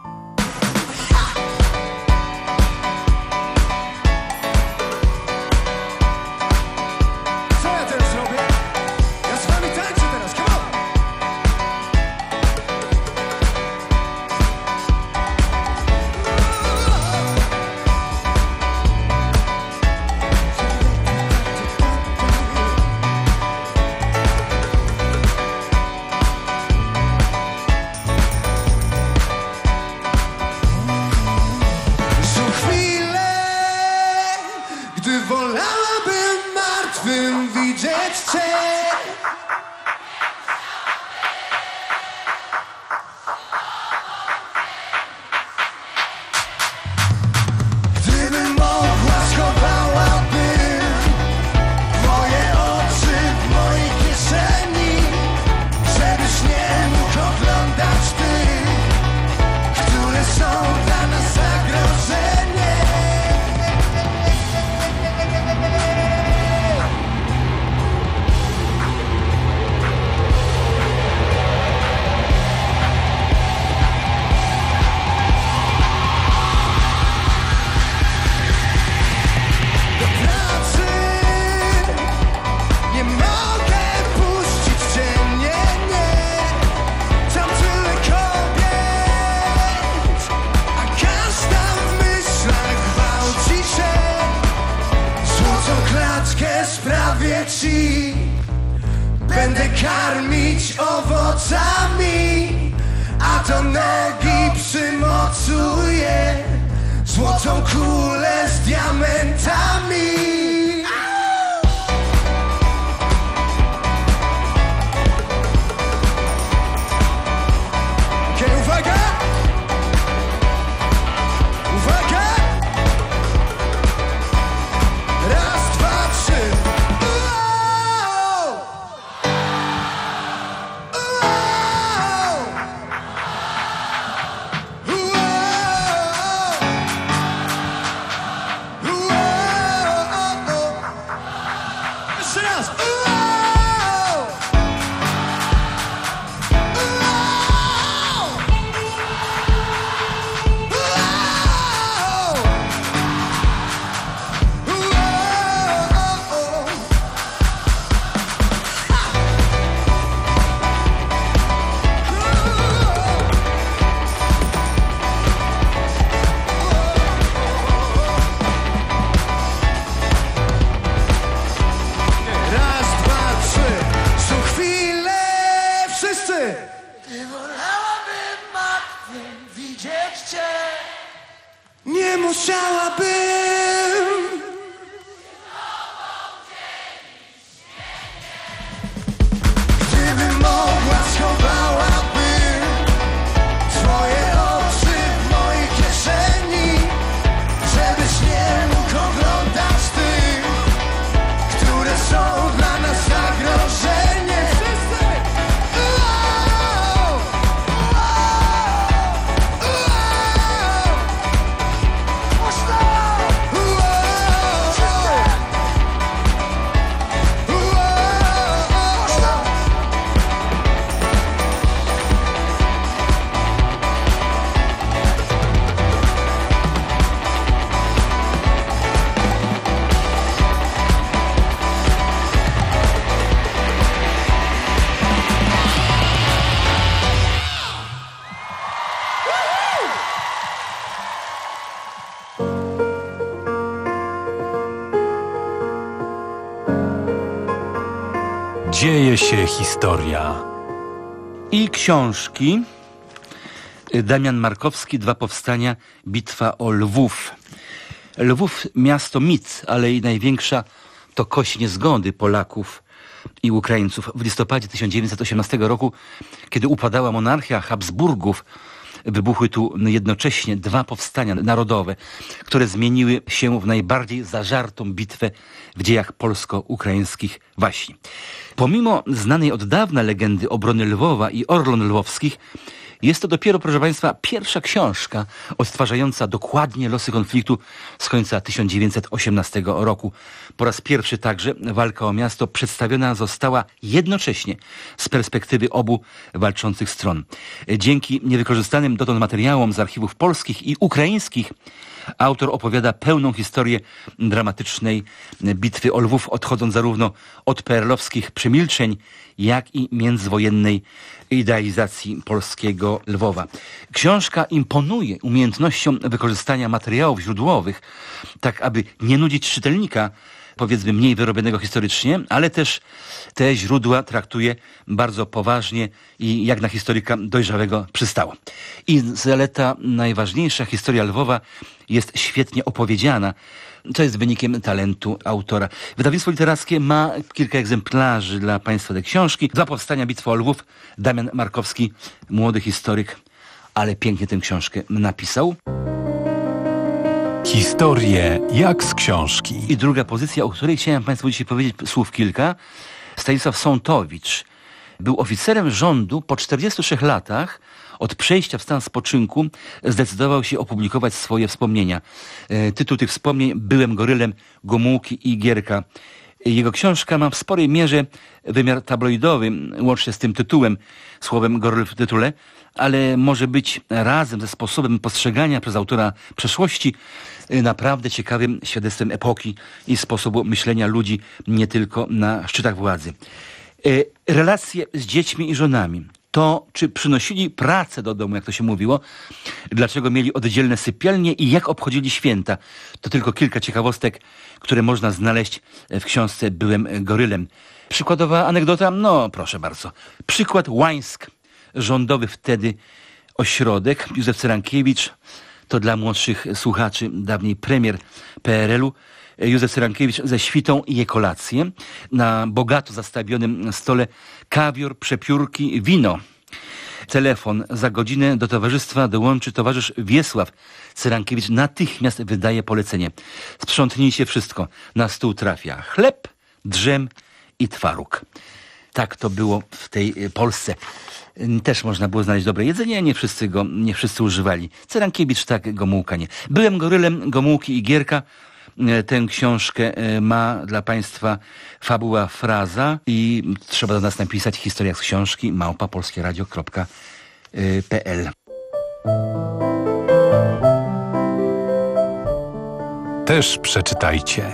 Będę karmić owocami, a do nogi przymocuję złotą kulę z diamentami. Okej, okay, uwaga! Uwaga! Raz, dwa, trzy. Gdy wolałabym martwym widzieć cię, nie musiałabym. Gdybym mogła, schowałabym twoje oczy w mojej kieszeni, żebyś nie mógł oglądać tych, które są dla nas zagrożeniem. Wszyscy! Uau! Uau! Uau! Głośno! Uau! Wszyscy! Uau! Głośno! Dzieje się historia. I książki. Damian Markowski, Dwa powstania, bitwa o Lwów. Lwów miasto mit, ale i największa to kość niezgody Polaków i Ukraińców. W listopadzie tysiąc dziewięćset osiemnastego roku, kiedy upadała monarchia Habsburgów, wybuchły tu jednocześnie dwa powstania narodowe, które zmieniły się w najbardziej zażartą bitwę w dziejach polsko-ukraińskich waśni. Pomimo znanej od dawna legendy obrony Lwowa i Orląt Lwowskich, jest to dopiero, proszę Państwa, pierwsza książka odtwarzająca dokładnie losy konfliktu z końca tysiąc dziewięćset osiemnastego roku. Po raz pierwszy także walka o miasto przedstawiona została jednocześnie z perspektywy obu walczących stron. Dzięki niewykorzystanym dotąd materiałom z archiwów polskich i ukraińskich autor opowiada pełną historię dramatycznej bitwy o Lwów, odchodząc zarówno od pe er owskich przemilczeń, jak i międzywojennej idealizacji polskiego Lwowa. Książka imponuje umiejętnością wykorzystania materiałów źródłowych, tak aby nie nudzić czytelnika, powiedzmy mniej wyrobionego historycznie, ale też te źródła traktuje bardzo poważnie i jak na historyka dojrzałego przystało. I zaleta najważniejsza, historia Lwowa jest świetnie opowiedziana, co jest wynikiem talentu autora. Wydawnictwo literackie ma kilka egzemplarzy dla Państwa tej książki. Dwa powstania, bitwa o Lwów. Damian Markowski, młody historyk, ale pięknie tę książkę napisał. Historie jak z książki. I druga pozycja, o której chciałem Państwu dzisiaj powiedzieć słów kilka. Stanisław Sątowicz był oficerem rządu. Po czterdziestu trzech latach od przejścia w stan spoczynku zdecydował się opublikować swoje wspomnienia. E, tytuł tych wspomnień: Byłem gorylem, Gomułki i Gierka. Jego książka ma w sporej mierze wymiar tabloidowy, łącznie z tym tytułem, słowem goryl w tytule, ale może być razem ze sposobem postrzegania przez autora przeszłości naprawdę ciekawym świadectwem epoki i sposobu myślenia ludzi nie tylko na szczytach władzy. E, relacje z dziećmi i żonami. To, czy przynosili pracę do domu, jak to się mówiło, dlaczego mieli oddzielne sypialnie i jak obchodzili święta. To tylko kilka ciekawostek, które można znaleźć w książce Byłem gorylem. Przykładowa anegdota? No, proszę bardzo. Przykład Łańsk, rządowy wtedy ośrodek. Józef Cyrankiewicz, to dla młodszych słuchaczy dawniej premier pe er el u. Józef Cyrankiewicz ze świtą je kolację. Na bogato zastawionym stole kawior, przepiórki, wino. Telefon. Za godzinę do towarzystwa dołączy towarzysz Wiesław. Cyrankiewicz natychmiast wydaje polecenie. Sprzątnijcie wszystko. Na stół trafia chleb, drzem i twaróg. Tak to było w tej Polsce. Też można było znaleźć dobre jedzenie, nie wszyscy go, nie wszyscy używali. Cyrankiewicz tak, Gomułka nie. Byłem gorylem, Gomułki i Gierka. Tę książkę ma dla Państwa Fabuła Fraza i trzeba do nas napisać historia z książki małpa polskieradio kropka pe el. Też przeczytajcie.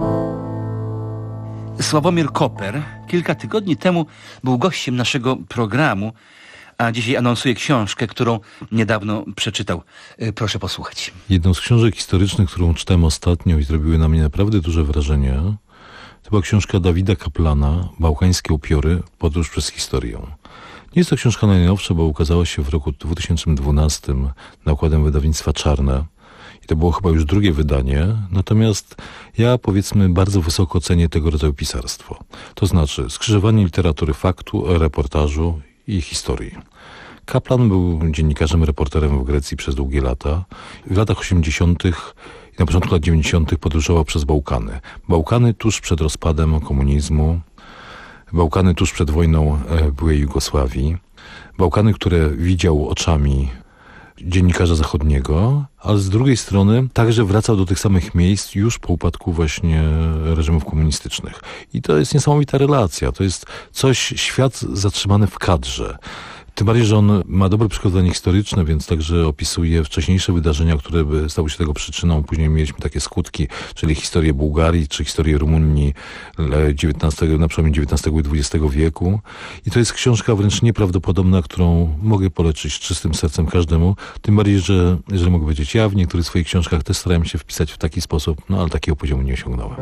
Sławomir Koper kilka tygodni temu był gościem naszego programu, a dzisiaj anonsuje książkę, którą niedawno przeczytał. Proszę posłuchać. Jedną z książek historycznych, którą czytałem ostatnio i zrobiły na mnie naprawdę duże wrażenie, to była książka Dawida Kaplana, Bałkańskie upiory, podróż przez historię. Nie jest to książka najnowsza, bo ukazała się w roku dwa tysiące dwunastym nakładem wydawnictwa Czarne. I to było chyba już drugie wydanie, natomiast ja, powiedzmy, bardzo wysoko cenię tego rodzaju pisarstwo. To znaczy skrzyżowanie literatury faktu, reportażu i historii. Kaplan był dziennikarzem, reporterem w Grecji przez długie lata. W latach osiemdziesiątych i na początku lat dziewięćdziesiątych podróżował przez Bałkany. Bałkany tuż przed rozpadem komunizmu, Bałkany tuż przed wojną byłej Jugosławii, Bałkany, które widział oczami dziennikarza zachodniego, ale z drugiej strony także wracał do tych samych miejsc już po upadku właśnie reżimów komunistycznych. I to jest niesamowita relacja, to jest coś, świat zatrzymany w kadrze. Tym bardziej, że on ma dobre przygotowanie historyczne, więc także opisuje wcześniejsze wydarzenia, które by stały się tego przyczyną. Później mieliśmy takie skutki, czyli historię Bułgarii, czy historię Rumunii dziewiętnastego, na przełomie dziewiętnastego i dwudziestego wieku. I to jest książka wręcz nieprawdopodobna, którą mogę polecić czystym sercem każdemu. Tym bardziej, że, jeżeli mogę powiedzieć, ja w niektórych swoich książkach też starałem się wpisać w taki sposób, no ale takiego poziomu nie osiągnąłem.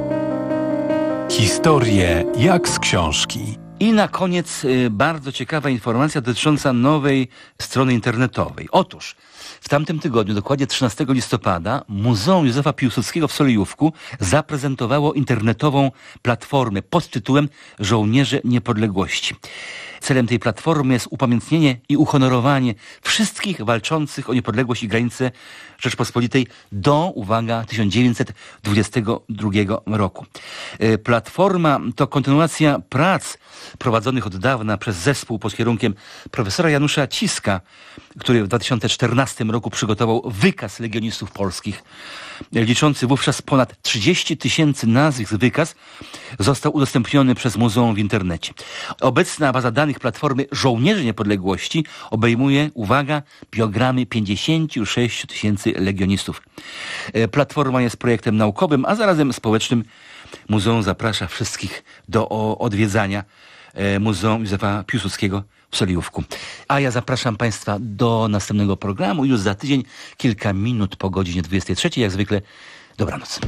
Historie jak z książki. I na koniec y, bardzo ciekawa informacja dotycząca nowej strony internetowej. Otóż w tamtym tygodniu, dokładnie trzynastego listopada, Muzeum Józefa Piłsudskiego w Solejówku zaprezentowało internetową platformę pod tytułem Żołnierze Niepodległości. Celem tej platformy jest upamiętnienie i uhonorowanie wszystkich walczących o niepodległość i granice Rzeczpospolitej do, uwaga, tysiąc dziewięćset dwudziestego drugiego roku. Platforma to kontynuacja prac prowadzonych od dawna przez zespół pod kierunkiem profesora Janusza Ciska, który w dwa tysiące czternastym roku przygotował wykaz legionistów polskich. Liczący wówczas ponad trzydzieści tysięcy nazwisk, wykaz został udostępniony przez muzeum w internecie. Obecna baza danych platformy Żołnierzy Niepodległości obejmuje, uwaga, biogramy pięćdziesięciu sześciu tysięcy legionistów. Platforma jest projektem naukowym, a zarazem społecznym. Muzeum zaprasza wszystkich do odwiedzania Muzeum Józefa Piłsudskiego w Solejówku. A ja zapraszam Państwa do następnego programu już za tydzień, kilka minut po godzinie dwudziestej trzeciej. Jak zwykle, dobranoc.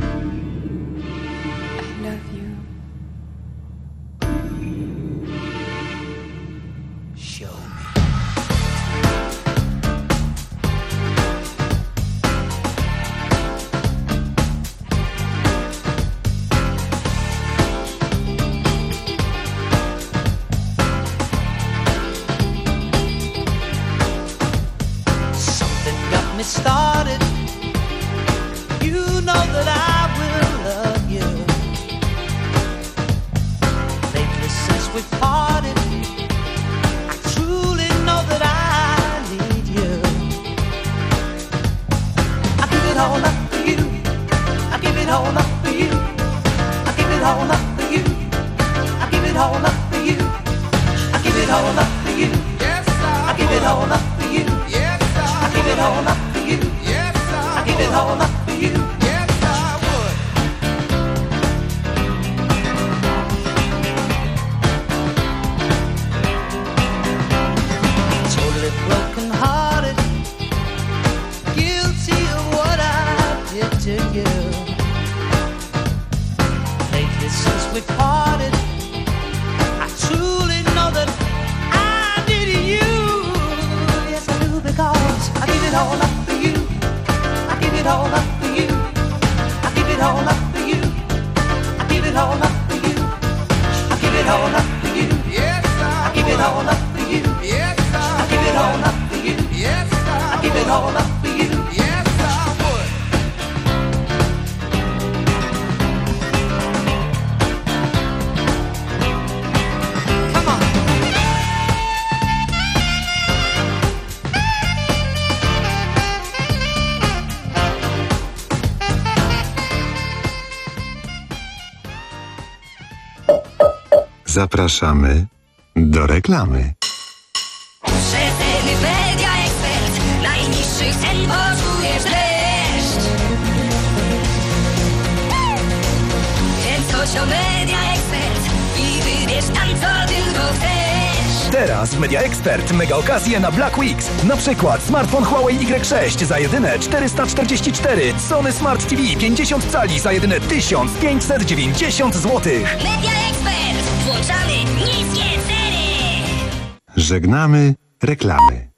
Started, you know that I will love you. Lately since we parted, I truly know that I need you. I give it all up for you. I give it all up for you. I give it all up for you. I give it all up for you. I give it all up for you. Yes, I give it all up for you. Yes, I give it all up. Yes, I, I give it all up for you. Yes, I would. Totally broken hearted, guilty of what I did to you. Lately since we parted, I truly know that I need you. Yes, I do, because I give it all up. I give it all up for you. I give it all up for you. I give it all up for you. I give it all up for you. Yes, I give it all up for you. Yes, I give it all up for you. Yes, I give it all up for you. Yes, I would. Come on. Zapraszamy do reklamy. Rzetelny Media Expert. Najniższych cen poczujesz deszcz. Więc chodź do Media Expert i wybierz tam, co tylko chcesz. Teraz w Media Expert mega okazje na Black Weeks. Na przykład smartfon Huawei Y sześć za jedyne czterysta czterdzieści cztery, Sony Smart T V pięćdziesiąt cali za jedyne tysiąc pięćset dziewięćdziesiąt złotych. Media Expert. Włączamy niskie ceny. Żegnamy reklamy.